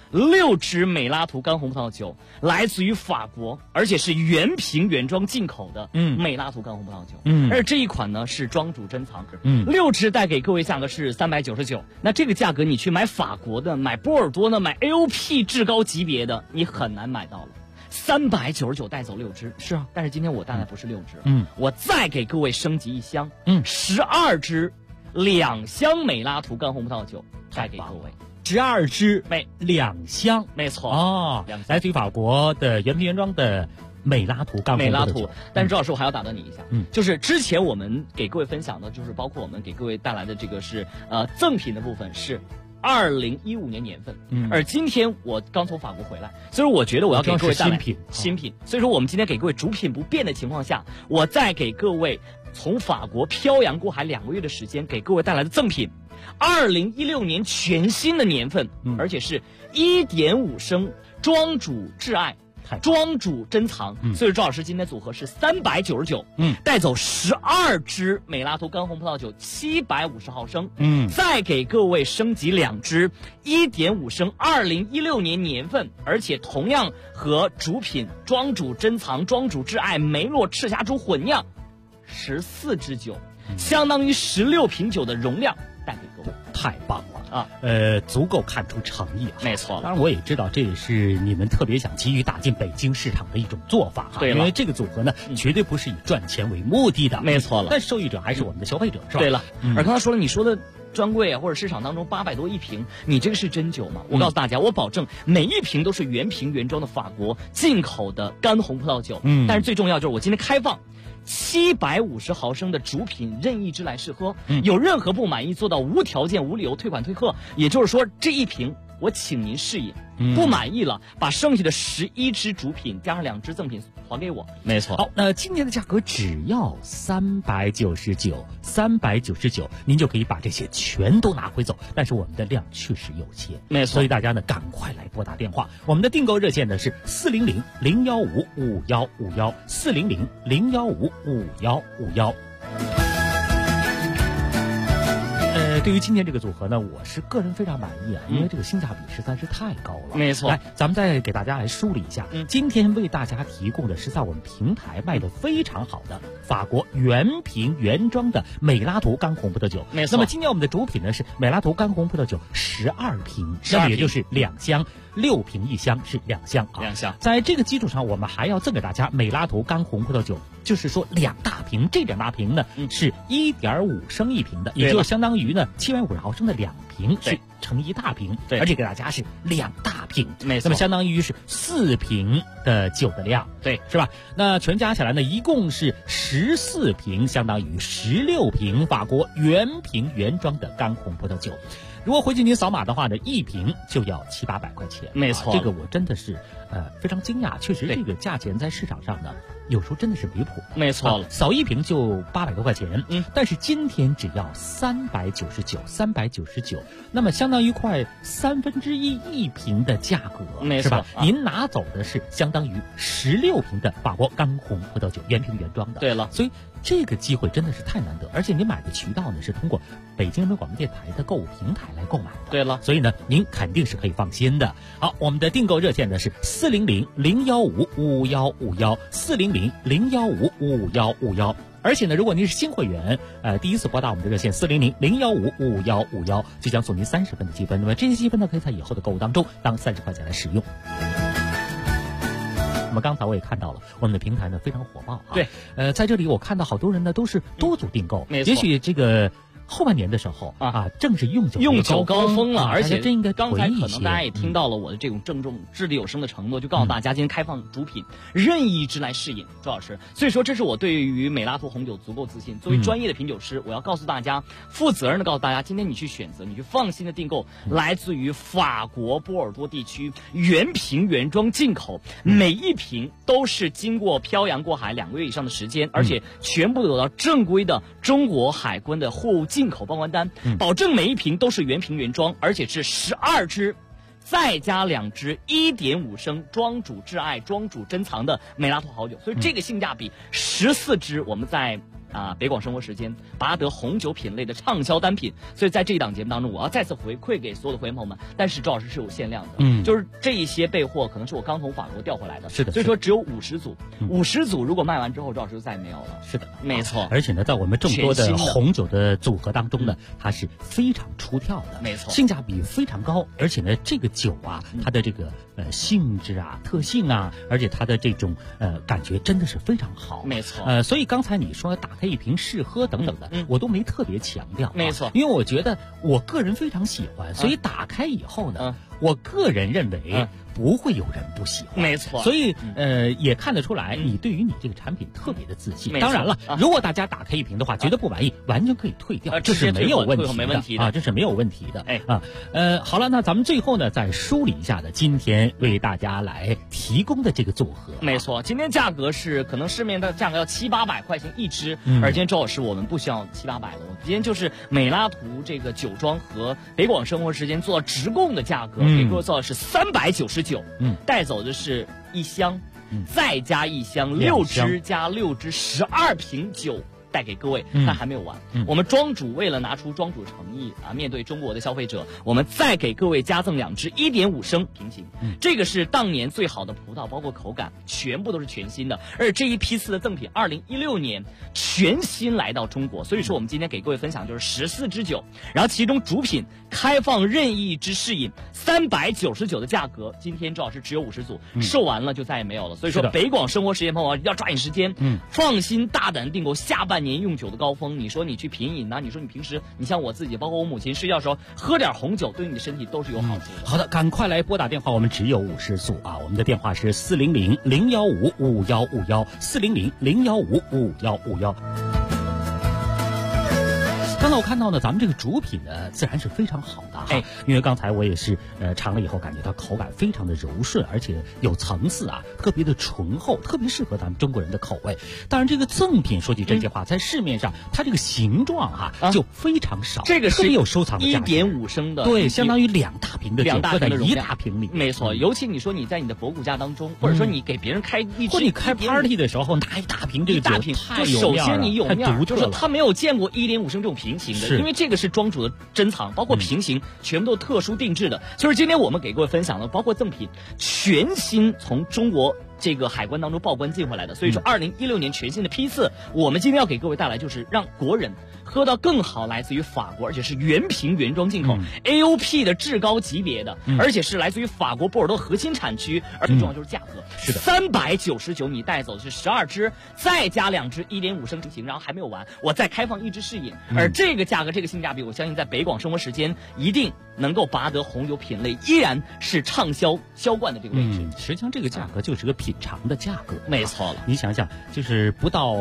，6支美拉图干红葡萄酒，来自于法国，而且是原瓶原装进口的美拉图干红葡萄酒。而这一款呢是庄主珍藏，6支带给各位价格是399。那这个价格你去买法国的、买波尔多的、买 AOP 至高级别的，你很难买到了。399带走6支， 是啊， 但是今天我带来不是6支，我再给各位升级一箱，12支，2箱美拉图干红葡萄酒带给各位 ，12支2箱， 没错哦，来自于法国的原瓶原装的美拉图干红葡萄酒。 但是周老师我还要打断你一下，就是之前我们给各位分享的，就是包括我们给各位带来的这个是赠品的部分是 2015年年份。而今天我刚从法国回来，所以我觉得我要给各位带来新品。所以说我们今天给各位主品不变的情况下，我再给各位从法国漂洋过海2个月的时间给各位带来的赠品，2016年全新的年份，而且是1.5升庄主挚爱。庄主珍藏，所以赵老师今天组合是399，带走12支美拉图干红葡萄酒750毫升，再给各位升级2支1.5升2016年年份，而且同样和主品庄主珍藏、庄主挚爱梅洛赤霞珠混酿14支酒，相当于16瓶酒的容量带给各位， 太棒了。足够看出诚意啊！ 没错， 当然我也知道这也是你们特别想急于打进北京市场的一种做法哈。 对， 因为这个组合呢，绝对不是以赚钱为目的的。 没错了， 但受益者还是我们的消费者，是吧？ 对了，而刚才说了，你说的专柜啊或者市场当中800多一瓶，你这个是真酒吗？我告诉大家，我保证每一瓶都是原瓶原装的法国进口的干红葡萄酒。但是最重要就是我今天开放750毫升的主品任意支来试喝，有任何不满意做到无条件无理由退款退客，也就是说这一瓶我请您试饮，不满意了把剩下的11支主品加上2支赠品还给我。 没错。好，那今天的价格只要399，您就可以把这些全都拿回走，但是我们的量确实有限， 没错， 所以大家呢赶快来拨打电话，我们的订购热线呢是400-015-5151，400-015-5151。对于今天这个组合呢，我是个人非常满意啊，因为这个性价比实在是太高了。 没错， 来，咱们再给大家来梳理一下，今天为大家提供的是在我们平台卖的非常好的法国原瓶原装的美拉图干红葡萄酒。 没错。 那么今天我们的主品呢是美拉图干红葡萄酒12瓶，那么也就是2箱。6瓶1箱是2箱啊 ，2箱。 在这个基础上，我们还要赠给大家美拉图干红葡萄酒，就是说2大瓶，这2大瓶呢是1.5升1瓶的，也就相当于呢750毫升的2瓶是成1大瓶，而且给大家是2大瓶， 没错， 那么相当于是4瓶的酒的量， 对， 是吧？那全加起来呢，一共是14瓶，相当于16瓶法国原瓶原装的干红葡萄酒。如果回去您扫码的话呢，一瓶就要700-800块钱。 没错， 这个我真的是非常惊讶，确实这个价钱在市场上呢有时候真的是离谱。 没错了， 扫一瓶就800多块钱，但是今天只要399，那么相当于快1/3一瓶的价格，是吧？您拿走的是相当于16瓶的法国干红葡萄酒，原瓶原装的。 对了， 所以这个机会真的是太难得，而且您买的渠道呢是通过北京人民广播电台的购物平台来购买的。 对了， 所以呢您肯定是可以放心的。好，我们的订购热线呢是400-015-5151，400-015-5151。而且呢，如果您是新会员，第一次拨打我们的热线400-015-5151，就将送您30分的积分。那么这些积分呢，可以在以后的购物当中当30块钱来使用。那么刚才我也看到了，我们的平台呢非常火爆啊。 对， 在这里我看到好多人呢都是多组订购， 没错， 也许这个后半年的时候正是用酒高峰了，而且这应该刚才可能大家也听到了我的这种郑重掷地有声的承诺，就告诉大家今天开放主品任意支来试饮，周老师。所以说这是我对于美拉图红酒足够自信。作为专业的品酒师，我要告诉大家，负责任的告诉大家，今天你去选择，你去放心的订购来自于法国波尔多地区原瓶原装进口，每一瓶都是经过漂洋过海2个月以上的时间，而且全部得到正规的中国海关的货物进口报关单，保证每一瓶都是原瓶原装，而且是12支，再加2支1.5升庄主挚爱、庄主珍藏的美拉图好酒，所以这个性价比14支，我们在北广生活时间拔得红酒品类的畅销单品。所以在这一档节目当中，我要再次回馈给所有的会员朋友们，但是周老师是有限量的，就是这一些备货可能是我刚从法国调回来的， 是的， 所以说只有50组，50组如果卖完之后，周老师就再也没有了。 是的， 没错。 而且呢，在我们众多的红酒的组合当中呢，它是非常出挑的， 没错， 性价比非常高，而且呢，这个酒它的这个性质特性而且它的这种感觉真的是非常好， 没错。 所以刚才你说打开一瓶试喝等等的，我都没特别强调， 没错， 因为我觉得我个人非常喜欢，所以打开以后呢， 我个人认为。不会有人不喜欢， 没错。 所以也看得出来，你对于你这个产品特别的自信。当然了， 啊、 如果大家打开一瓶的话，觉得不满意，完全可以退掉，这是没有问题的啊，这是没有问题的。 哎啊，好了，那咱们最后呢，再梳理一下呢，今天为大家来提供的这个组合。 没错，今天价格是可能市面的价格要700-800块钱一支，而今天周老师我们不需要700-800的，我们今天就是美拉图这个酒庄和北广生活时间做直供的价格，给各位做的是399，带走的是1箱，再加1箱，6支加6支，12瓶酒。带给各位，但还没有完。我们庄主为了拿出庄主诚意啊，面对中国的消费者，我们再给各位加赠2支1.5升平行。这个是当年最好的葡萄，包括口感全部都是全新的。而这一批次的赠品，2016年全新来到中国，所以说我们今天给各位分享就是14支酒，然后其中主品开放任意之试饮，399的价格，今天周老师只有50组，售完了就再也没有了。所以说北广生活时间朋友要抓紧时间，放心大胆订购下半年用酒的高峰。你说你去品饮啊，你说你平时你像我自己，包括我母亲睡觉的时候喝点红酒，对你的身体都是有好处的。 好的，赶快来拨打电话，我们只有50组啊，我们的电话是400-015-5151，400-015-5151。刚才我看到呢，咱们这个主品呢，自然是非常好的哈，因为刚才我也是尝了以后，感觉到口感非常的柔顺，而且有层次啊，特别的醇厚，特别适合咱们中国人的口味。当然，这个赠品说句真心话，在市面上它这个形状就非常少， 这个是特别有收藏的价值 1.5升的， 对，相当于2大瓶的酒搁在1大瓶里， 没错。尤其你说你在你的博古架当中，或者说你给别人开一支， 或者你开 party 的时候拿1大瓶这个酒，太有面了， 首先你有面， 就是他没有见过1.5升这种平行的，因为这个是庄主的珍藏，包括平行全部都特殊定制的。就是今天我们给各位分享的，包括赠品全新从中国这个海关当中报关进回来的，所以说2016年全新的批次，我们今天要给各位带来就是让国人喝到更好，来自于法国，而且是原瓶原装进口，AOP 的至高级别的，而且是来自于法国波尔多核心产区，而最重要就是价格， 是的 ，399你带走的是12支，再加2支1.5升平行，然后还没有完，我再开放1支试饮，而这个价格这个性价比，我相信在北广生活时间一定能够拔得红酒品类依然是畅销销冠的这个位置。 实际上这个价格就是个品尝的价格， 没错了。 你想想，就是不到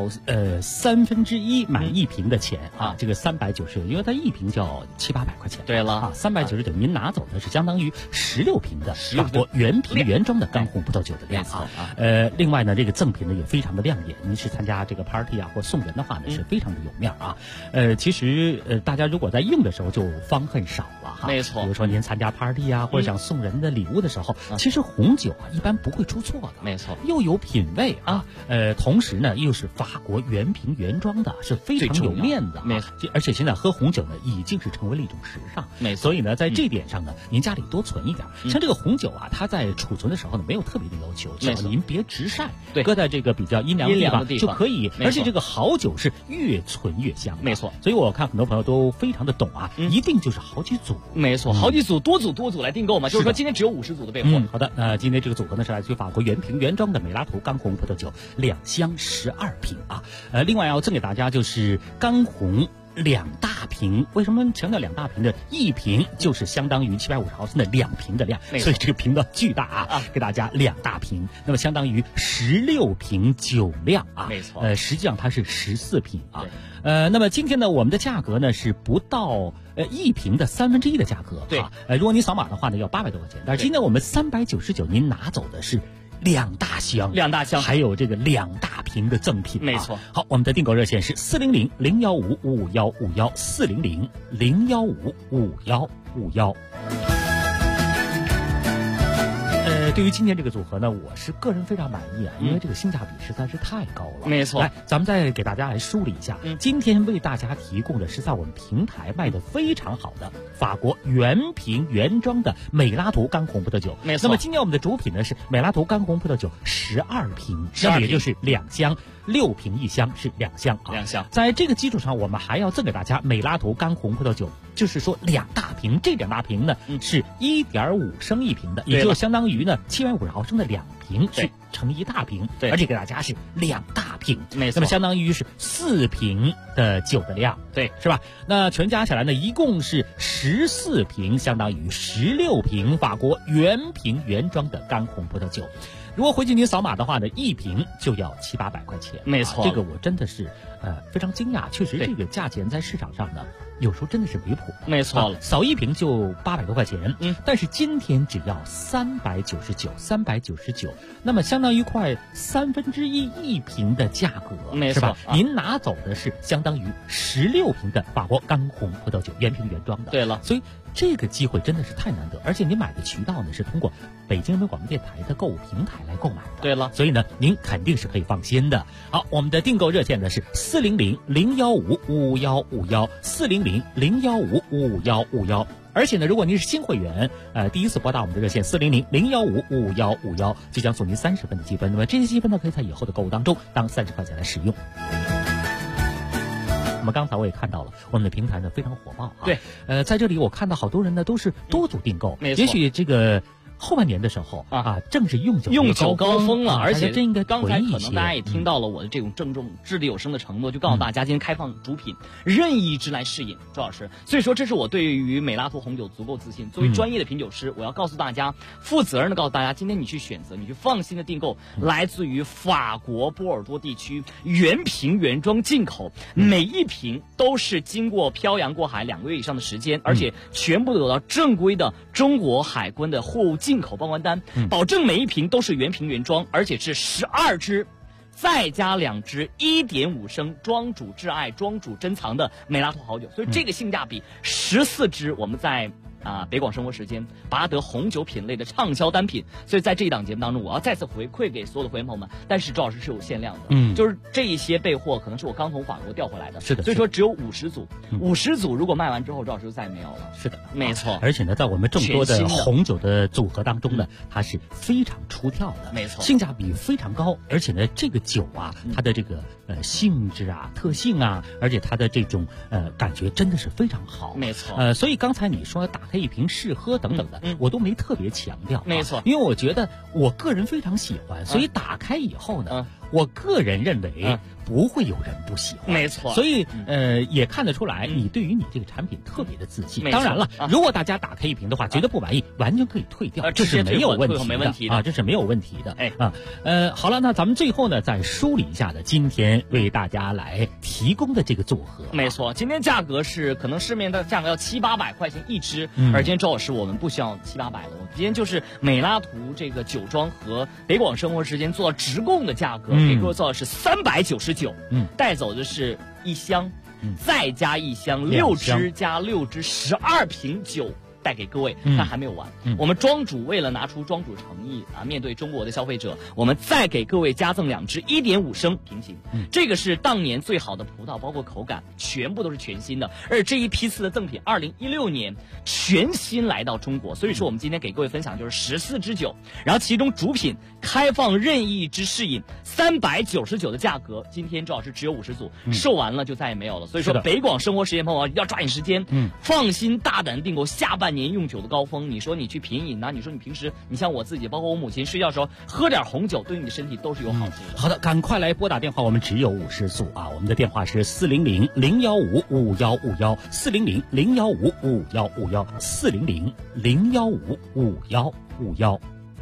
1/3买1瓶的钱啊，这个390，因为它1瓶就要700-800块钱。 对了啊，399您拿走的是相当于16瓶的法国原瓶原装的干红葡萄酒的量啊。另外呢，这个赠品呢也非常的亮眼，您是参加这个 party 啊或送人的话呢，是非常的有面啊。其实大家如果在用的时候就方恨少了哈。 没错， 比如说您参加 party 啊，或者想送人的礼物的时候，其实红酒啊一般不会出错的。 没错， 又有品味啊，同时呢又是法国原瓶原装的，是非常有面子。 没错， 而且现在喝红酒呢已经是成为了一种时尚。 没错， 所以呢在这点上呢，您家里多存一点。像这个红酒啊，它在储存的时候呢没有特别的要求，只要您别直晒，搁在这个比较阴凉的地方就可以。而且这个好酒是越存越香。 没错， 所以我看很多朋友都非常的懂啊，一定就是好几组。 没错，好几组，多组来订购嘛。就是说今天只有50组的备货。 好的，那今天这个组合呢是来自于法国原瓶原装的美拉图干红葡萄酒2箱12瓶啊。另外要赠给大家就是干红2大瓶。为什么强调2大瓶呢？1瓶就是相当于750毫升的2瓶的量，所以这个瓶子巨大啊，给大家2大瓶，那么相当于16瓶酒量啊。 没错， 实际上它是14瓶啊。那么今天呢，我们的价格呢是不到1瓶的1/3的价格。 对啊，如果你扫码的话呢，要800多块钱，但是今天我们399，您拿走的是2大箱，还有这个2大瓶的赠品。 没错。 好，我们的订购热线是400-015-5151，400-015-5151。对于今天这个组合呢，我是个人非常满意啊，因为这个性价比实在是太高了。 没错， 来，咱们再给大家来梳理一下，今天为大家提供的是在我们平台卖的非常好的法国原瓶原装的美拉图干红葡萄酒。 没错。 那么今天我们的主品呢是美拉图干红葡萄酒12瓶，那么也就是2箱，6瓶1箱是2箱啊。 2箱。在这个基础上，我们还要赠给大家美拉图干红葡萄酒，就是说2大瓶，这2大瓶呢是1.5升1瓶的，也就相当于呢750毫升的2瓶去成1大瓶，而且给大家是2大瓶， 没错， 那么相当于是4瓶的酒的量， 对， 是吧？那全加起来呢，一共是14瓶，相当于16瓶法国原瓶原装的干红葡萄酒。如果回去您扫码的话呢，1瓶就要700-800块钱， 没错， 这个我真的是非常惊讶，确实这个价钱在市场上呢，有时候真的是离谱， 没错， 扫1瓶就800多块钱，但是今天只要399，那么相当于快1/3瓶的价格， 没错， 是吧？您拿走的是相当于16瓶的法国干红葡萄酒，原瓶原装的， 对了， 所以这个机会真的是太难得，而且您买的渠道呢是通过北京人民广播电台的购物平台来购买的， 对了， 所以呢您肯定是可以放心的。好，我们的订购热线呢是400-015-55151，400-015-55151。而且呢，如果您是新会员，第一次拨打我们的热线400-015-55151，就将送您30分的积分。那么这些积分呢，可以在以后的购物当中当30块钱来使用。那么刚才我也看到了，我们的平台呢非常火爆啊。 对， 在这里我看到好多人呢都是多组订购， 没错， 也许这个后半年的时候正是用酒高峰了，而且这应该刚才可能大家也听到了我的这种郑重掷地有声的承诺，就告诉大家今天开放主品任意之来试饮，周老师。所以说这是我对于美拉图红酒足够自信。作为专业的品酒师，我要告诉大家，负责任的告诉大家，今天你去选择，你去放心的订购来自于法国波尔多地区原瓶原装进口，每一瓶都是经过漂洋过海2个月以上的时间，而且全部都有到正规的中国海关的货物进口报关单，保证每一瓶都是原瓶原装，而且是12支再加2支1.5升庄主挚爱庄主珍藏的美拉图好酒，所以这个性价比14支我们在北广生活时间拔得红酒品类的畅销单品。所以在这一档节目当中，我要再次回馈给所有的会员朋友们，但是周老师是有限量的，就是这一些备货可能是我刚从法国调回来的， 是的， 所以说只有50组，50组如果卖完之后，周老师就再也没有了， 是的， 没错。 而且呢，在我们众多的红酒的组合当中呢，它是非常出挑的， 没错， 性价比非常高，而且呢，这个酒它的这个性质特性而且它的这种感觉真的是非常好， 没错。 所以刚才你说打开一瓶试喝等等的，我都没特别强调， 没错， 因为我觉得我个人非常喜欢，所以打开以后呢，我个人认为不会有人不喜欢， 没错。 所以也看得出来你对于你这个产品特别的自信。当然了，如果大家打开一瓶的话觉得不满意，完全可以退掉，这是没有问题的，这是没有问题的。好了，那咱们最后呢再梳理一下呢，今天为大家来提供的这个组合， 没错，今天价格是可能市面的价格要700-800块钱一支，而今天周老师我们不需要700-800的，我们今天就是美拉图这个酒庄和北广生活时间做直供的价格，给各位做的是399，带走的是1箱，再加1箱，6支加6支，12瓶酒带给各位，但还没有完。我们庄主为了拿出庄主诚意面对中国的消费者，我们再给各位加赠2支1.5升瓶型。这个是当年最好的葡萄，包括口感全部都是全新的。而这一批次的赠品，2016年全新来到中国，所以说我们今天给各位分享就是14支酒，然后其中主品开放任意之试饮，399的价格，今天周老师只有50组，售完了就再也没有了。所以说北广生活时间朋友要抓紧时间，放心大胆订购下半年用酒的高峰。你说你去品饮你说你平时你像我自己，包括我母亲睡觉的时候喝点红酒，对你的身体都是有好处的。 好的，赶快来拨打电话，我们只有50组我们的电话是400-015-5151，400-015-5151。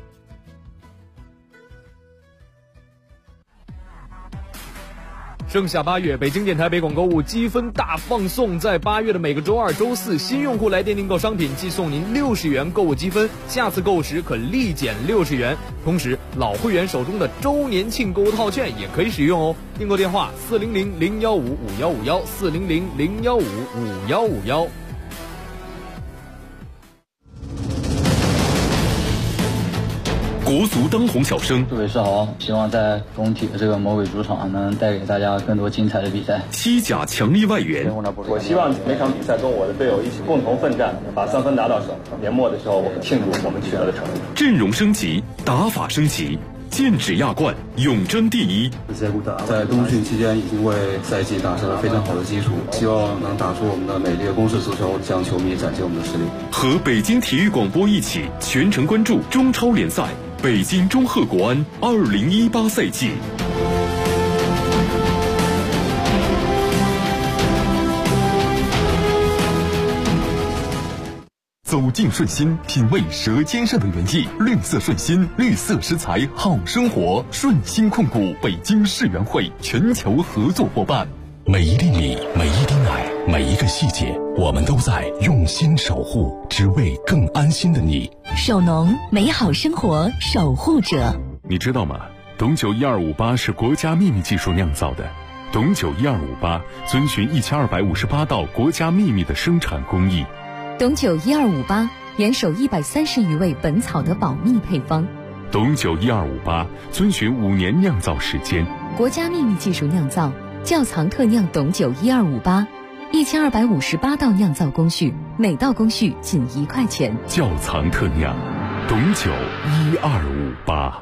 盛夏8月，北京电台北广购物积分大放送，在8月的每个周二、周四，新用户来电订购商品即送您60元购物积分，下次购物时可立减60元。同时，老会员手中的周年庆购物套券也可以使用哦。订购电话400-015-5151，400-015-5151。 国足当红小生， 各位是好，希望在工体的这个魔鬼主场能带给大家更多精彩的比赛。 西甲强力外援， 我希望每场比赛跟我的队友一起共同奋战，把3分拿到手。年末的时候，我们庆祝我们取得的成绩。 阵容升级，打法升级，剑指亚冠，永争第一。 在冬训期间已经为赛季打下了非常好的基础，希望能打出我们的美丽的攻势足球，向球迷展现我们的实力。 和北京体育广播一起全程关注中超联赛北京中赫国安2018赛季。 走进顺心，品味舌尖上的原意。绿色顺心，绿色食材好生活。顺心控股北京世园会全球合作伙伴。 每一粒米，每一滴奶，每一个细节，我们都在用心守护，只为更安心的你。 守农，美好生活守护者。 你知道吗？董酒1258是国家秘密技术酿造的。董酒1258遵循1258道国家秘密的生产工艺。 董酒1258严守130余位本草的保密配方。 董酒1258遵循5年酿造时间， 国家秘密技术酿造，窖藏特酿董酒1258，1258道酿造工序，每道工序仅1块钱。 窖藏特酿，董酒1258。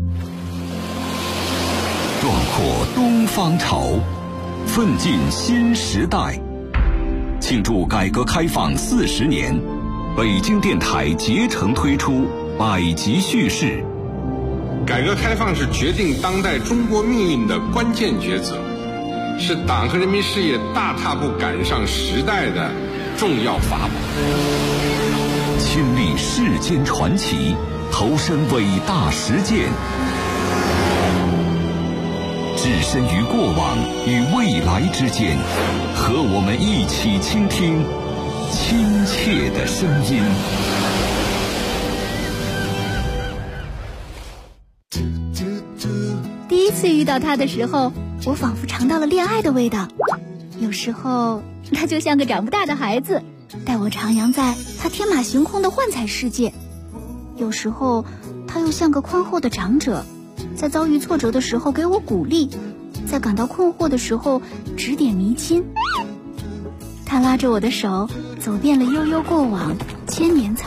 壮阔东方潮，奋进新时代。庆祝改革开放40年，北京电台竭诚推出百集叙事。 改革开放是决定当代中国命运的关键抉择，是党和人民事业大踏步赶上时代的重要法宝。 亲历世间传奇，投身伟大实践，置身于过往与未来之间，和我们一起倾听亲切的声音。 第一次遇到他的时候，我仿佛尝到了恋爱的味道。有时候他就像个长不大的孩子，带我徜徉在他天马行空的幻彩世界。有时候他又像个宽厚的长者，在遭遇挫折的时候给我鼓励，在感到困惑的时候指点迷津。他拉着我的手，走遍了悠悠过往，千年沧